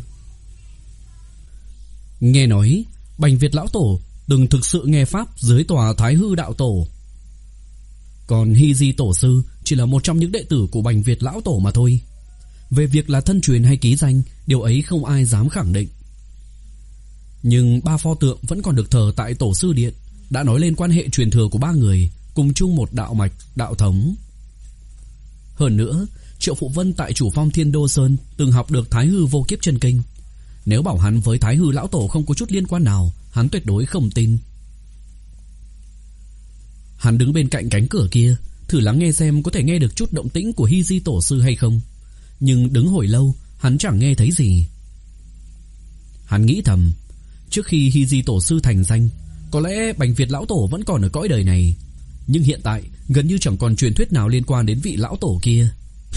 Nghe nói Bành Việt Lão Tổ từng thực sự nghe pháp dưới tòa Thái Hư Đạo Tổ, còn Hy Di Tổ Sư chỉ là một trong những đệ tử của Bành Việt Lão Tổ mà thôi. Về việc là thân truyền hay ký danh, điều ấy không ai dám khẳng định. Nhưng ba pho tượng vẫn còn được thờ tại tổ sư điện, đã nói lên quan hệ truyền thừa của ba người, cùng chung một đạo mạch, đạo thống. Hơn nữa, Triệu Phụ Vân tại Chủ Phong Thiên Đô Sơn từng học được Thái Hư Vô Kiếp Chân Kinh. Nếu bảo hắn với Thái Hư Lão Tổ không có chút liên quan nào, hắn tuyệt đối không tin. Hắn đứng bên cạnh cánh cửa kia, thử lắng nghe xem có thể nghe được chút động tĩnh của Hy Di Tổ Sư hay không. Nhưng đứng hồi lâu, hắn chẳng nghe thấy gì. Hắn nghĩ thầm, trước khi Hy Di Tổ Sư thành danh, có lẽ Bành Việt Lão Tổ vẫn còn ở cõi đời này, nhưng hiện tại gần như chẳng còn truyền thuyết nào liên quan đến vị Lão Tổ kia.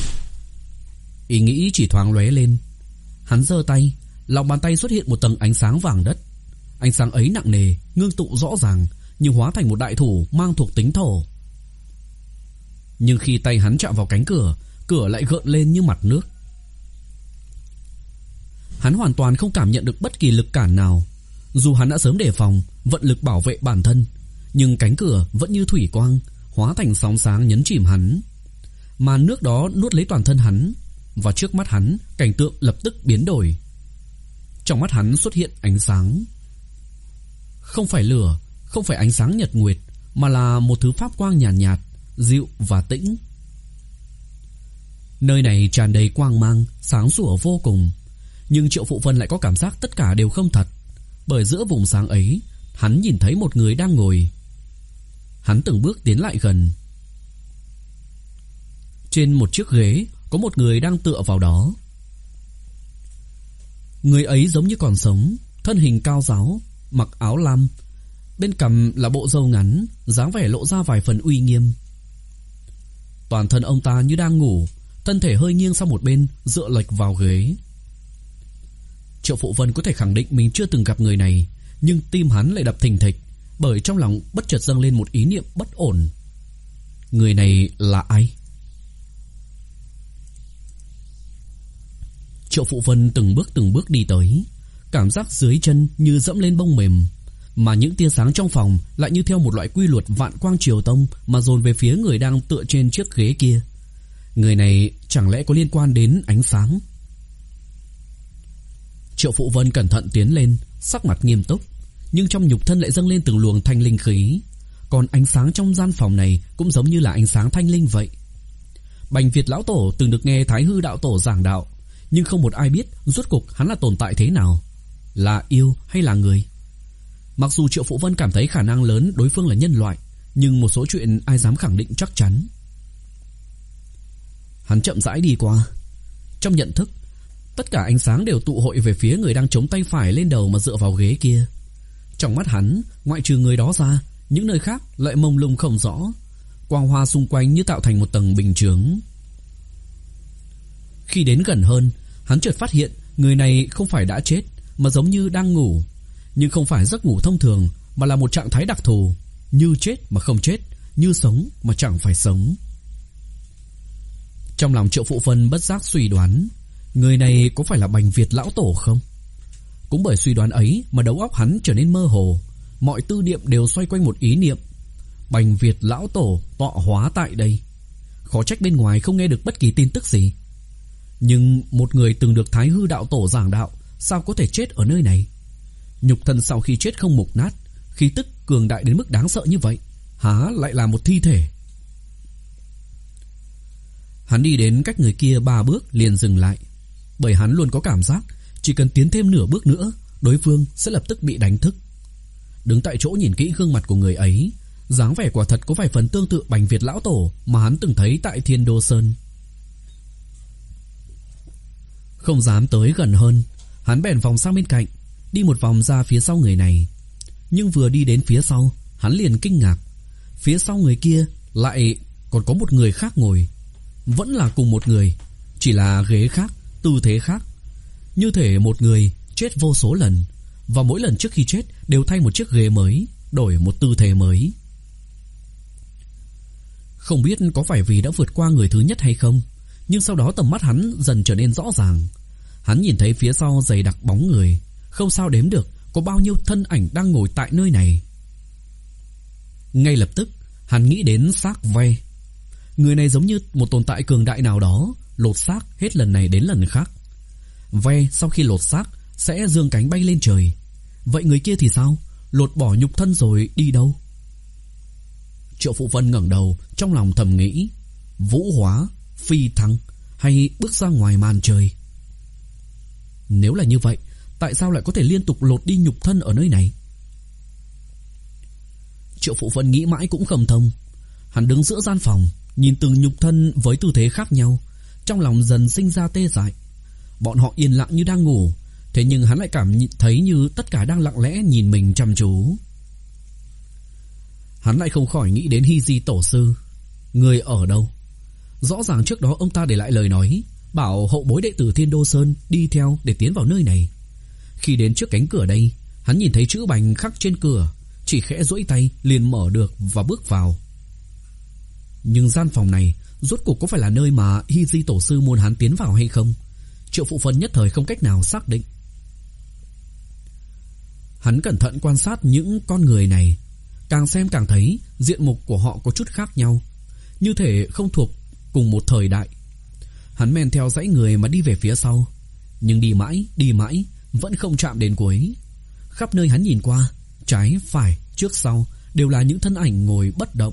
Ý nghĩ chỉ thoáng lóe lên. Hắn giơ tay, lòng bàn tay xuất hiện một tầng ánh sáng vàng đất. Ánh sáng ấy nặng nề, ngưng tụ rõ ràng, nhưng hóa thành một đại thủ mang thuộc tính thổ. Nhưng khi tay hắn chạm vào cánh cửa, cửa lại gợn lên như mặt nước. Hắn hoàn toàn không cảm nhận được bất kỳ lực cản nào. Dù hắn đã sớm đề phòng, vận lực bảo vệ bản thân, nhưng cánh cửa vẫn như thủy quang, hóa thành sóng sáng nhấn chìm hắn. Màn nước đó nuốt lấy toàn thân hắn, và trước mắt hắn, cảnh tượng lập tức biến đổi. Trong mắt hắn xuất hiện ánh sáng. Không phải lửa, không phải ánh sáng nhật nguyệt, mà là một thứ pháp quang nhàn nhạt, nhạt, dịu và tĩnh. Nơi này tràn đầy quang mang, sáng sủa vô cùng. Nhưng Triệu Phụ Vân lại có cảm giác tất cả đều không thật, bởi giữa vùng sáng ấy, hắn nhìn thấy một người đang ngồi. Hắn từng bước tiến lại gần. Trên một chiếc ghế có một người đang tựa vào đó. Người ấy giống như còn sống, thân hình cao ráo, mặc áo lam, bên cằm là bộ râu ngắn, dáng vẻ lộ ra vài phần uy nghiêm. Toàn thân ông ta như đang ngủ, thân thể hơi nghiêng sang một bên, dựa lệch vào ghế. Triệu Phụ Vân có thể khẳng định mình chưa từng gặp người này, nhưng tim hắn lại đập thình thịch, bởi trong lòng bất chợt dâng lên một ý niệm bất ổn. Người này là ai? Triệu Phụ Vân từng bước từng bước đi tới, cảm giác dưới chân như dẫm lên bông mềm, mà những tia sáng trong phòng lại như theo một loại quy luật vạn quang triều tông mà dồn về phía người đang tựa trên chiếc ghế kia. Người này chẳng lẽ có liên quan đến ánh sáng? Triệu Phụ Vân cẩn thận tiến lên, sắc mặt nghiêm túc, nhưng trong nhục thân lại dâng lên từng luồng thanh linh khí. Còn ánh sáng trong gian phòng này cũng giống như là ánh sáng thanh linh vậy. Bành Việt lão tổ từng được nghe Thái Hư đạo tổ giảng đạo, nhưng không một ai biết rốt cuộc hắn là tồn tại thế nào, là yêu hay là người. Mặc dù Triệu Phụ Vân cảm thấy khả năng lớn đối phương là nhân loại, nhưng một số chuyện ai dám khẳng định chắc chắn. Hắn chậm rãi đi qua. Trong nhận thức, tất cả ánh sáng đều tụ hội về phía người đang chống tay phải lên đầu mà dựa vào ghế kia. Trong mắt hắn, ngoại trừ người đó ra, những nơi khác lại mông lung không rõ. Quang hoa xung quanh như tạo thành một tầng bình chướng. Khi đến gần hơn, hắn chợt phát hiện người này không phải đã chết, mà giống như đang ngủ. Nhưng không phải giấc ngủ thông thường, mà là một trạng thái đặc thù, như chết mà không chết, như sống mà chẳng phải sống. Trong lòng Triệu Phụ Vân bất giác suy đoán, người này có phải là Bành Việt lão tổ không? Cũng bởi suy đoán ấy mà đầu óc hắn trở nên mơ hồ, mọi tư niệm đều xoay quanh một ý niệm: Bành Việt lão tổ tọa hóa tại đây. Khó trách bên ngoài không nghe được bất kỳ tin tức gì. Nhưng một người từng được Thái Hư đạo tổ giảng đạo, sao có thể chết ở nơi này? Nhục thân sau khi chết không mục nát, khí tức cường đại đến mức đáng sợ như vậy, há lại là một thi thể? Hắn đi đến cách người kia ba bước liền dừng lại, bởi hắn luôn có cảm giác chỉ cần tiến thêm nửa bước nữa, đối phương sẽ lập tức bị đánh thức. Đứng tại chỗ nhìn kỹ gương mặt của người ấy, dáng vẻ quả thật có vài phần tương tự Bành Việt lão tổ mà hắn từng thấy tại Thiên Đô Sơn. Không dám tới gần hơn, hắn bèn vòng sang bên cạnh, đi một vòng ra phía sau người này. Nhưng vừa đi đến phía sau, hắn liền kinh ngạc. Phía sau người kia lại còn có một người khác ngồi. Vẫn là cùng một người, chỉ là ghế khác, tư thế khác. Như thể một người chết vô số lần, và mỗi lần trước khi chết đều thay một chiếc ghế mới, đổi một tư thế mới. Không biết có phải vì đã vượt qua người thứ nhất hay không, nhưng sau đó tầm mắt hắn dần trở nên rõ ràng. Hắn nhìn thấy phía sau dày đặc bóng người, không sao đếm được có bao nhiêu thân ảnh đang ngồi tại nơi này. Ngay lập tức hắn nghĩ đến xác Ve. Người này giống như một tồn tại cường đại nào đó, lột xác hết lần này đến lần khác. Ve sau khi lột xác sẽ dương cánh bay lên trời. Vậy người kia thì sao? Lột bỏ nhục thân rồi đi đâu? Triệu Phụ Vân ngẩng đầu, trong lòng thầm nghĩ: vũ hóa, phi thăng, hay bước ra ngoài màn trời? Nếu là như vậy, tại sao lại có thể liên tục lột đi nhục thân ở nơi này? Triệu Phụ Vân nghĩ mãi cũng không thông. Hắn đứng giữa gian phòng, nhìn từng nhục thân với tư thế khác nhau, trong lòng dần sinh ra tê dại. Bọn họ yên lặng như đang ngủ, thế nhưng hắn lại cảm thấy như tất cả đang lặng lẽ nhìn mình chăm chú. Hắn lại không khỏi nghĩ đến Hy Di tổ sư. Người ở đâu? Rõ ràng trước đó ông ta để lại lời nói, bảo hậu bối đệ tử Thiên Đô Sơn đi theo để tiến vào nơi này. Khi đến trước cánh cửa đây, hắn nhìn thấy chữ Bành khắc trên cửa, chỉ khẽ duỗi tay liền mở được và bước vào. Nhưng gian phòng này rốt cuộc có phải là nơi mà Hy Di tổ sư muốn hắn tiến vào hay không? Triệu Phụ Vân nhất thời không cách nào xác định. Hắn cẩn thận quan sát những con người này, càng xem càng thấy diện mục của họ có chút khác nhau, như thể không thuộc cùng một thời đại. Hắn men theo dãy người mà đi về phía sau, nhưng đi mãi, đi mãi vẫn không chạm đến cuối. Khắp nơi hắn nhìn qua, trái, phải, trước sau đều là những thân ảnh ngồi bất động.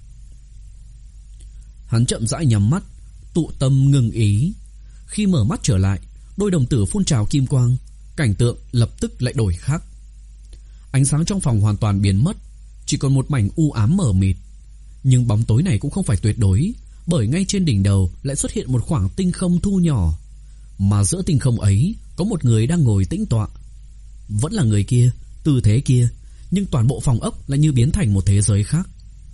Hắn chậm rãi nhắm mắt, tụ tâm ngưng ý. Khi mở mắt trở lại, đôi đồng tử phun trào kim quang, cảnh tượng lập tức lại đổi khác. Ánh sáng trong phòng hoàn toàn biến mất, chỉ còn một mảnh u ám mờ mịt. Nhưng bóng tối này cũng không phải tuyệt đối, bởi ngay trên đỉnh đầu lại xuất hiện một khoảng tinh không thu nhỏ, mà giữa tinh không ấy có một người đang ngồi tĩnh tọa. Vẫn là người kia, tư thế kia, nhưng toàn bộ phòng ốc lại như biến thành một thế giới khác.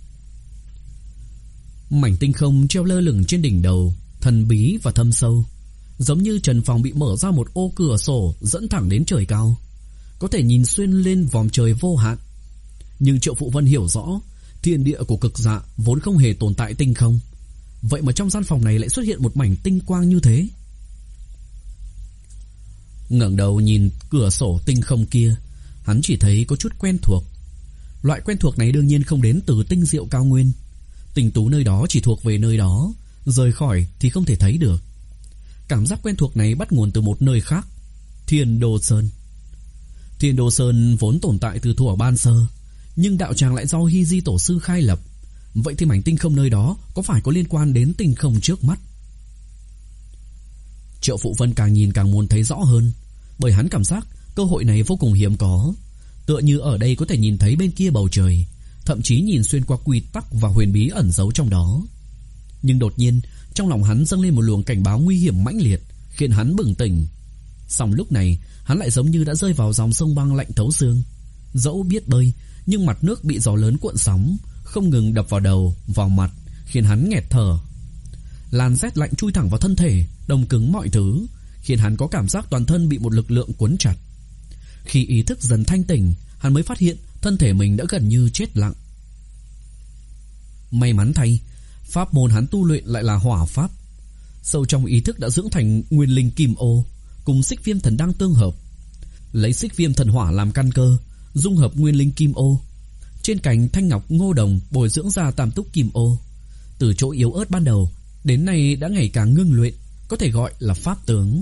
Mảnh tinh không treo lơ lửng trên đỉnh đầu, thần bí và thâm sâu, giống như trần phòng bị mở ra một ô cửa sổ dẫn thẳng đến trời cao, có thể nhìn xuyên lên vòm trời vô hạn. Nhưng Triệu Phụ Vân hiểu rõ, thiên địa của cực dạ vốn không hề tồn tại tinh không, vậy mà trong gian phòng này lại xuất hiện một mảnh tinh quang như thế. Ngẩng đầu nhìn cửa sổ tinh không kia, hắn chỉ thấy có chút quen thuộc. Loại quen thuộc này đương nhiên không đến từ tinh diệu cao nguyên. Tình tú nơi đó chỉ thuộc về nơi đó, rời khỏi thì không thể thấy được. Cảm giác quen thuộc này bắt nguồn từ một nơi khác, Thiên Đô Sơn. Thiên Đô Sơn vốn tồn tại từ thuở ban sơ, nhưng đạo tràng lại do Hy Di tổ sư khai lập. Vậy thì mảnh tinh không nơi đó có phải có liên quan đến tinh không trước mắt? Triệu Phụ Vân càng nhìn càng muốn thấy rõ hơn, bởi hắn cảm giác cơ hội này vô cùng hiếm có. Tựa như ở đây có thể nhìn thấy bên kia bầu trời, thậm chí nhìn xuyên qua quy tắc và huyền bí ẩn giấu trong đó. Nhưng đột nhiên trong lòng hắn dâng lên một luồng cảnh báo nguy hiểm mãnh liệt, khiến hắn bừng tỉnh. Song lúc này hắn lại giống như đã rơi vào dòng sông băng lạnh thấu xương. Dẫu biết bơi, nhưng mặt nước bị gió lớn cuộn sóng, không ngừng đập vào đầu, vào mặt, khiến hắn nghẹt thở. Làn rét lạnh chui thẳng vào thân thể, đông cứng mọi thứ, khiến hắn có cảm giác toàn thân bị một lực lượng cuốn chặt. Khi ý thức dần thanh tỉnh, hắn mới phát hiện thân thể mình đã gần như chết lặng. May mắn thay, pháp môn hắn tu luyện lại là hỏa pháp. Sâu trong ý thức đã dưỡng thành nguyên linh kim ô, cùng xích viêm thần đăng tương hợp. Lấy xích viêm thần hỏa làm căn cơ, dung hợp nguyên linh kim ô. Trên cành thanh ngọc ngô đồng bồi dưỡng ra tam túc kim ô. Từ chỗ yếu ớt ban đầu đến nay đã ngày càng ngưng luyện, có thể gọi là pháp tướng.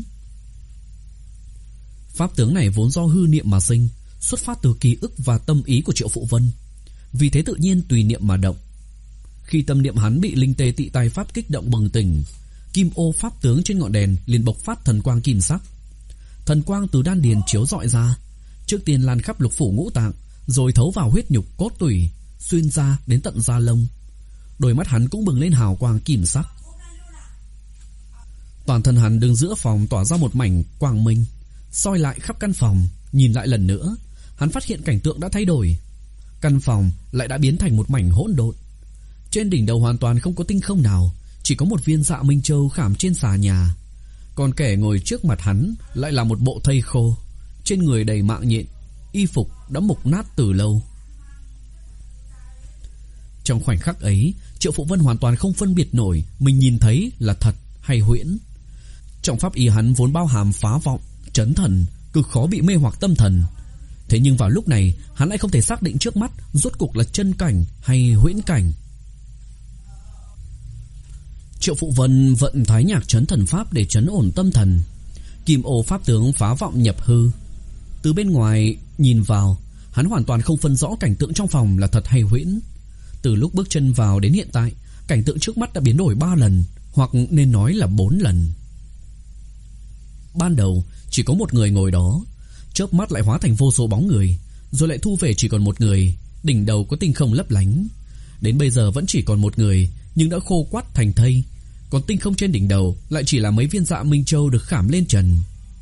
Pháp tướng này vốn do hư niệm mà sinh, xuất phát từ ký ức và tâm ý của Triệu Phụ Vân, vì thế tự nhiên tùy niệm mà động. Khi tâm niệm hắn bị linh tê tị tai pháp kích động bừng tỉnh, kim ô pháp tướng trên ngọn đèn liền bộc phát thần quang kim sắc. Thần quang từ đan điền chiếu rọi ra, trước tiên lan khắp lục phủ ngũ tạng, rồi thấu vào huyết nhục cốt tủy, xuyên ra đến tận da lông. Đôi mắt hắn cũng bừng lên hào quang kim sắc. Toàn thân hắn đứng giữa phòng tỏa ra một mảnh quang minh, soi lại khắp căn phòng. Nhìn lại lần nữa, hắn phát hiện cảnh tượng đã thay đổi. Căn phòng lại đã biến thành một mảnh hỗn độn. Trên đỉnh đầu hoàn toàn không có tinh không nào, chỉ có một viên dạ minh châu khảm trên xà nhà. Còn kẻ ngồi trước mặt hắn lại là một bộ thây khô, trên người đầy mạng nhện, y phục đã mục nát từ lâu. Trong khoảnh khắc ấy, Triệu Phụ Vân hoàn toàn không phân biệt nổi mình nhìn thấy là thật hay huyễn. Trong pháp y hắn vốn bao hàm phá vọng, trấn thần, cực khó bị mê hoặc tâm thần. Thế nhưng vào lúc này hắn lại không thể xác định trước mắt rốt cuộc là chân cảnh hay huyễn cảnh. Triệu Phụ Vân vận thái nhạc trấn thần pháp để trấn ổn tâm thần. Kim ô pháp tướng phá vọng nhập hư. Từ bên ngoài nhìn vào, hắn hoàn toàn không phân rõ cảnh tượng trong phòng là thật hay huyễn. Từ lúc bước chân vào đến hiện tại, cảnh tượng trước mắt đã biến đổi ba lần, hoặc nên nói là bốn lần. Ban đầu chỉ có một người ngồi đó, chớp mắt lại hóa thành vô số bóng người, rồi lại thu về chỉ còn một người, đỉnh đầu có tinh không lấp lánh. Đến bây giờ vẫn chỉ còn một người, nhưng đã khô quắt thành thây. Còn tinh không trên đỉnh đầu lại chỉ là mấy viên dạ minh châu được khảm lên trần.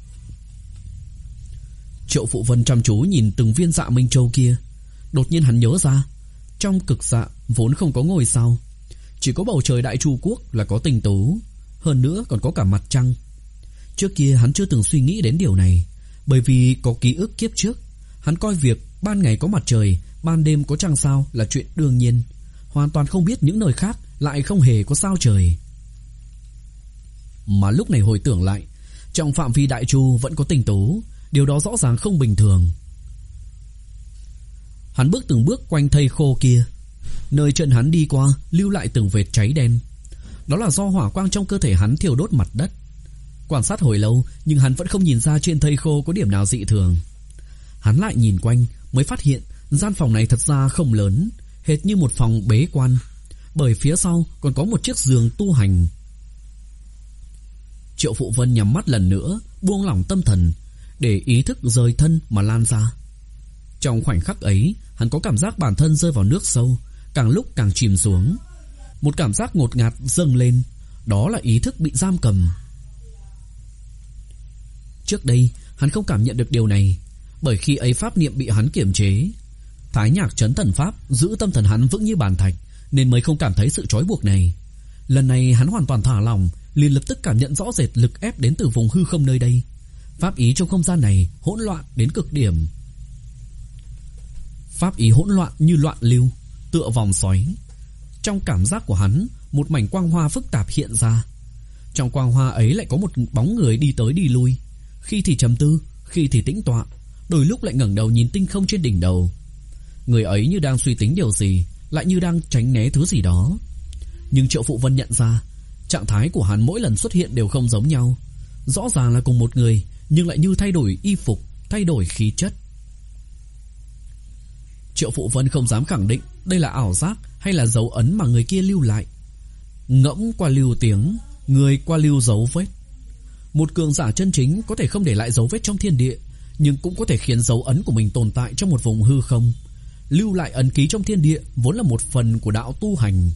Triệu Phụ Vân chăm chú nhìn từng viên dạ minh châu kia. Đột nhiên hắn nhớ ra, trong cực dạ vốn không có ngôi sao, chỉ có bầu trời Đại Chu Quốc là có tinh tú, hơn nữa còn có cả mặt trăng. Trước kia hắn chưa từng suy nghĩ đến điều này, bởi vì có ký ức kiếp trước, hắn coi việc ban ngày có mặt trời, ban đêm có trăng sao là chuyện đương nhiên, hoàn toàn không biết những nơi khác lại không hề có sao trời. Mà lúc này hồi tưởng lại, trong phạm vi Đại Chu vẫn có tinh tú, điều đó rõ ràng không bình thường. Hắn bước từng bước quanh thây khô kia, nơi chân hắn đi qua lưu lại từng vệt cháy đen. Đó là do hỏa quang trong cơ thể hắn thiêu đốt mặt đất. Quan sát hồi lâu, nhưng hắn vẫn không nhìn ra trên thây khô có điểm nào dị thường. Hắn lại nhìn quanh, mới phát hiện gian phòng này thật ra không lớn, hệt như một phòng bế quan, bởi phía sau còn có một chiếc giường tu hành. Triệu Phụ Vân nhắm mắt lần nữa, buông lỏng tâm thần, để ý thức rời thân mà lan ra. Trong khoảnh khắc ấy, hắn có cảm giác bản thân rơi vào nước sâu, càng lúc càng chìm xuống. Một cảm giác ngột ngạt dâng lên, đó là ý thức bị giam cầm. Trước đây, hắn không cảm nhận được điều này, bởi khi ấy pháp niệm bị hắn kiềm chế. Thái Nhạc trấn thần pháp giữ tâm thần hắn vững như bàn thạch, nên mới không cảm thấy sự trói buộc này. Lần này hắn hoàn toàn thả lỏng, liền lập tức cảm nhận rõ rệt lực ép đến từ vùng hư không nơi đây. Pháp ý trong không gian này hỗn loạn đến cực điểm. Pháp ý hỗn loạn như loạn lưu, tựa vòng xoáy. Trong cảm giác của hắn, một mảnh quang hoa phức tạp hiện ra. Trong quang hoa ấy lại có một bóng người đi tới đi lui, khi thì trầm tư, khi thì tĩnh tọa, đôi lúc lại ngẩng đầu nhìn tinh không trên đỉnh đầu. Người ấy như đang suy tính điều gì, lại như đang tránh né thứ gì đó. Nhưng Triệu Phụ Vân nhận ra, trạng thái của hắn mỗi lần xuất hiện đều không giống nhau. Rõ ràng là cùng một người, nhưng lại như thay đổi y phục, thay đổi khí chất. Triệu Phụ Vân không dám khẳng định đây là ảo giác hay là dấu ấn mà người kia lưu lại. Ngẫm qua lưu tiếng, người qua lưu dấu vết. Một cường giả chân chính có thể không để lại dấu vết trong thiên địa, nhưng cũng có thể khiến dấu ấn của mình tồn tại trong một vùng hư không. Lưu lại ấn ký trong thiên địa vốn là một phần của đạo tu hành.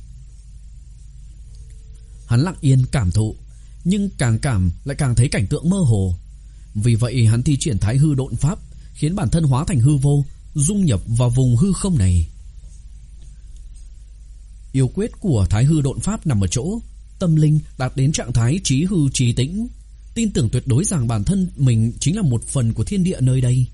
Hắn lặng yên cảm thụ, nhưng càng cảm lại càng thấy cảnh tượng mơ hồ. Vì vậy hắn thi triển Thái Hư Độn Pháp, khiến bản thân hóa thành hư vô, dung nhập vào vùng hư không này. Yêu quyết của Thái Hư Độn Pháp nằm ở chỗ tâm linh đạt đến trạng thái trí hư trí tĩnh, tin tưởng tuyệt đối rằng bản thân mình chính là một phần của thiên địa nơi đây.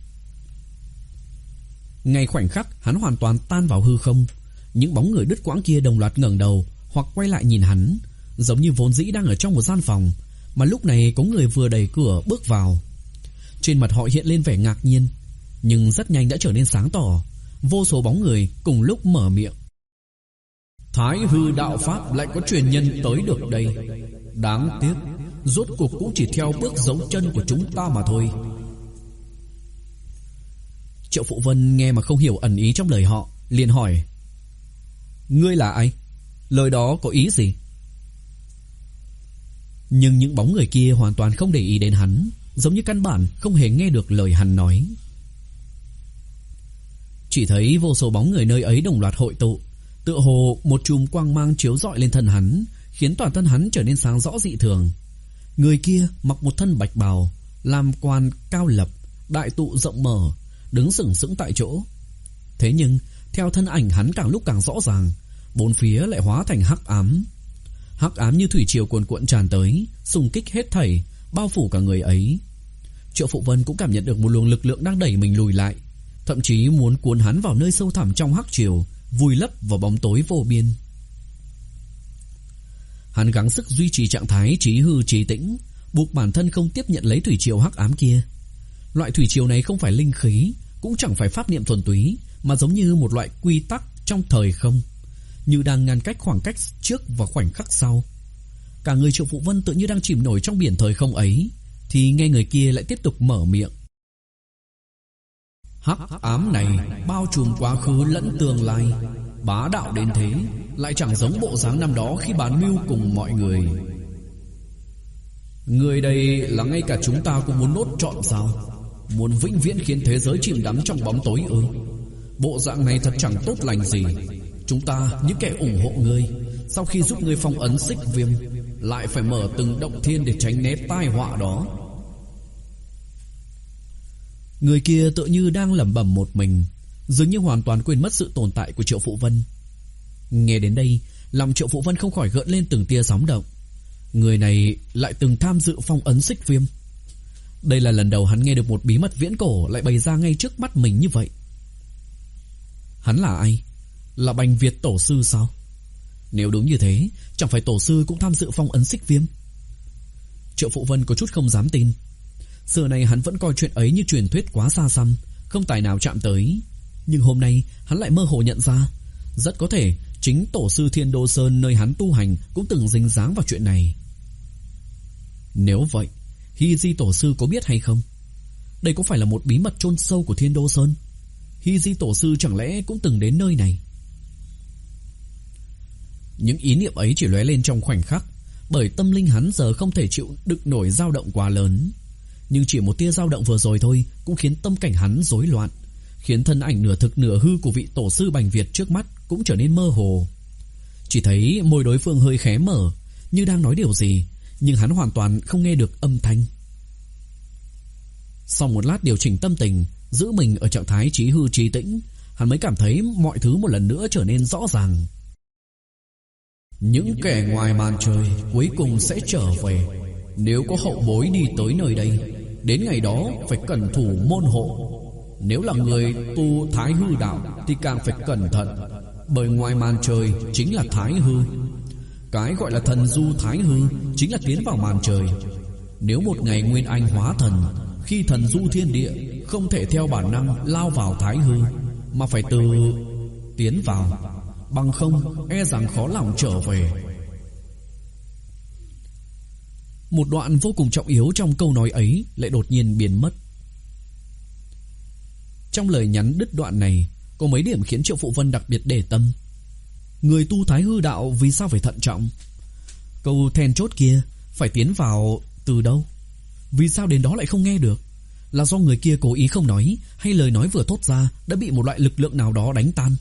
Ngay khoảnh khắc hắn hoàn toàn tan vào hư không, những bóng người đứt quãng kia đồng loạt ngẩng đầu hoặc quay lại nhìn hắn, giống như vốn dĩ đang ở trong một gian phòng, mà lúc này có người vừa đẩy cửa bước vào. Trên mặt họ hiện lên vẻ ngạc nhiên, nhưng rất nhanh đã trở nên sáng tỏ. Vô số bóng người cùng lúc mở miệng. Thái Hư đạo pháp lại có truyền nhân tới được đây. Đáng tiếc, rốt cuộc cũng chỉ theo bước dấu chân của chúng ta mà thôi. Triệu Phụ Vân nghe mà không hiểu ẩn ý trong lời họ, liền hỏi: Ngươi là ai? Lời đó có ý gì? Nhưng những bóng người kia hoàn toàn không để ý đến hắn, giống như căn bản không hề nghe được lời hắn nói. Chỉ thấy vô số bóng người nơi ấy đồng loạt hội tụ, tựa hồ một chùm quang mang chiếu rọi lên thân hắn, khiến toàn thân hắn trở nên sáng rõ dị thường. Người kia mặc một thân bạch bào, lam quan cao lập, đại tụ rộng mở, đứng sừng sững tại chỗ. Thế nhưng theo thân ảnh hắn càng lúc càng rõ ràng, bốn phía lại hóa thành hắc ám. Hắc ám như thủy triều cuồn cuộn tràn tới, xung kích hết thảy, bao phủ cả người ấy. Triệu Phụ Vân cũng cảm nhận được một luồng lực lượng đang đẩy mình lùi lại, thậm chí muốn cuốn hắn vào nơi sâu thẳm trong hắc triều, vùi lấp vào bóng tối vô biên. Hắn gắng sức duy trì trạng thái trí hư trí tĩnh, buộc bản thân không tiếp nhận lấy thủy triều hắc ám kia. Loại thủy triều này không phải linh khí, cũng chẳng phải pháp niệm thuần túy, mà giống như một loại quy tắc trong thời không, như đang ngăn cách khoảng cách trước và khoảnh khắc sau. Cả người Triệu Phụ Vân tự như đang chìm nổi trong biển thời không ấy, thì nghe người kia lại tiếp tục mở miệng. Hắc ám này bao trùm quá khứ lẫn tương lai, bá đạo đến thế, lại chẳng giống bộ dáng năm đó khi bán mưu cùng mọi người. Người đây là ngay cả chúng ta cũng muốn nốt trọn sao? Muốn vĩnh viễn khiến thế giới chìm đắm trong bóng tối ư? Bộ dạng này thật chẳng tốt lành gì. Chúng ta những kẻ ủng hộ ngươi, sau khi giúp ngươi phong ấn xích viêm, lại phải mở từng động thiên để tránh né tai họa đó. Người kia tựa như đang lẩm bẩm một mình, dường như hoàn toàn quên mất sự tồn tại của Triệu Phụ Vân. Nghe đến đây, lòng Triệu Phụ Vân không khỏi gợn lên từng tia sóng động. Người này lại từng tham dự phong ấn xích viêm. Đây là lần đầu hắn nghe được một bí mật viễn cổ lại bày ra ngay trước mắt mình như vậy. Hắn là ai? Là Bành Việt tổ sư sao? Nếu đúng như thế, chẳng phải tổ sư cũng tham dự phong ấn xích viêm? Triệu Phụ Vân có chút không dám tin. Xưa này hắn vẫn coi chuyện ấy như truyền thuyết quá xa xăm, không tài nào chạm tới. Nhưng hôm nay hắn lại mơ hồ nhận ra, rất có thể chính tổ sư Thiên Đô Sơn nơi hắn tu hành cũng từng dính dáng vào chuyện này. Nếu vậy, Hy Di tổ sư có biết hay không? Đây có phải là một bí mật chôn sâu của Thiên Đô Sơn? Hy Di tổ sư chẳng lẽ cũng từng đến nơi này? Những ý niệm ấy chỉ lóe lên trong khoảnh khắc, bởi tâm linh hắn giờ không thể chịu đựng nổi dao động quá lớn. Nhưng chỉ một tia dao động vừa rồi thôi cũng khiến tâm cảnh hắn rối loạn, khiến thân ảnh nửa thực nửa hư của vị tổ sư Bành Việt trước mắt cũng trở nên mơ hồ. Chỉ thấy môi đối phương hơi khé mở, như đang nói điều gì, nhưng hắn hoàn toàn không nghe được âm thanh. Sau một lát điều chỉnh tâm tình, giữ mình ở trạng thái trí hư trí tĩnh, hắn mới cảm thấy mọi thứ một lần nữa trở nên rõ ràng. Những kẻ ngoài màn trời cuối cùng sẽ trở về. Nếu có hậu bối đi tới nơi đây, đến ngày đó phải cẩn thủ môn hộ. Nếu là người tu Thái Hư đạo thì càng phải cẩn thận, bởi ngoài màn trời chính là Thái Hư. Cái gọi là thần du Thái Hư chính là tiến vào màn trời. Nếu một ngày Nguyên Anh hóa thần, khi thần du thiên địa, không thể theo bản năng lao vào Thái Hư, mà phải từ tiến vào, bằng không e rằng khó lòng trở về. Một đoạn vô cùng trọng yếu trong câu nói ấy lại đột nhiên biến mất. Trong lời nhắn đứt đoạn này có mấy điểm khiến Triệu Phụ Vân đặc biệt để tâm. Người tu Thái Hư đạo vì sao phải thận trọng? Câu then chốt kia phải tiến vào từ đâu? Vì sao đến đó lại không nghe được? Là do người kia cố ý không nói, hay lời nói vừa thốt ra đã bị một loại lực lượng nào đó đánh tan?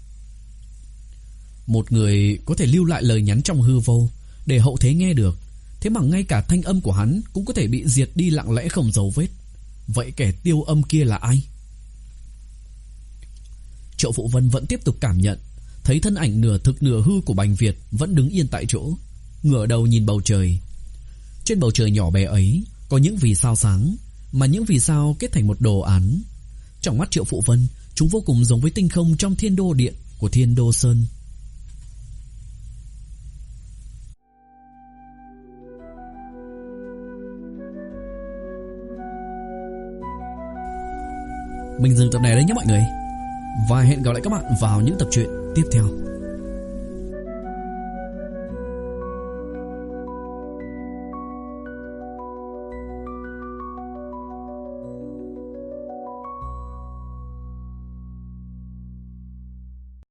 Một người có thể lưu lại lời nhắn trong hư vô để hậu thế nghe được, thế mà ngay cả thanh âm của hắn cũng có thể bị diệt đi lặng lẽ không dấu vết. Vậy kẻ tiêu âm kia là ai? Triệu Phụ Vân vẫn tiếp tục cảm nhận, thấy thân ảnh nửa thực nửa hư của Bành Việt vẫn đứng yên tại chỗ, ngửa đầu nhìn bầu trời. Trên bầu trời nhỏ bé ấy có những vì sao sáng, mà những vì sao kết thành một đồ án. Trong mắt Triệu Phụ Vân, chúng vô cùng giống với tinh không trong Thiên Đô Điện của Thiên Đô Sơn. Mình dừng tập này đấy nhé mọi người, và hẹn gặp lại các bạn vào những tập truyện tiếp theo.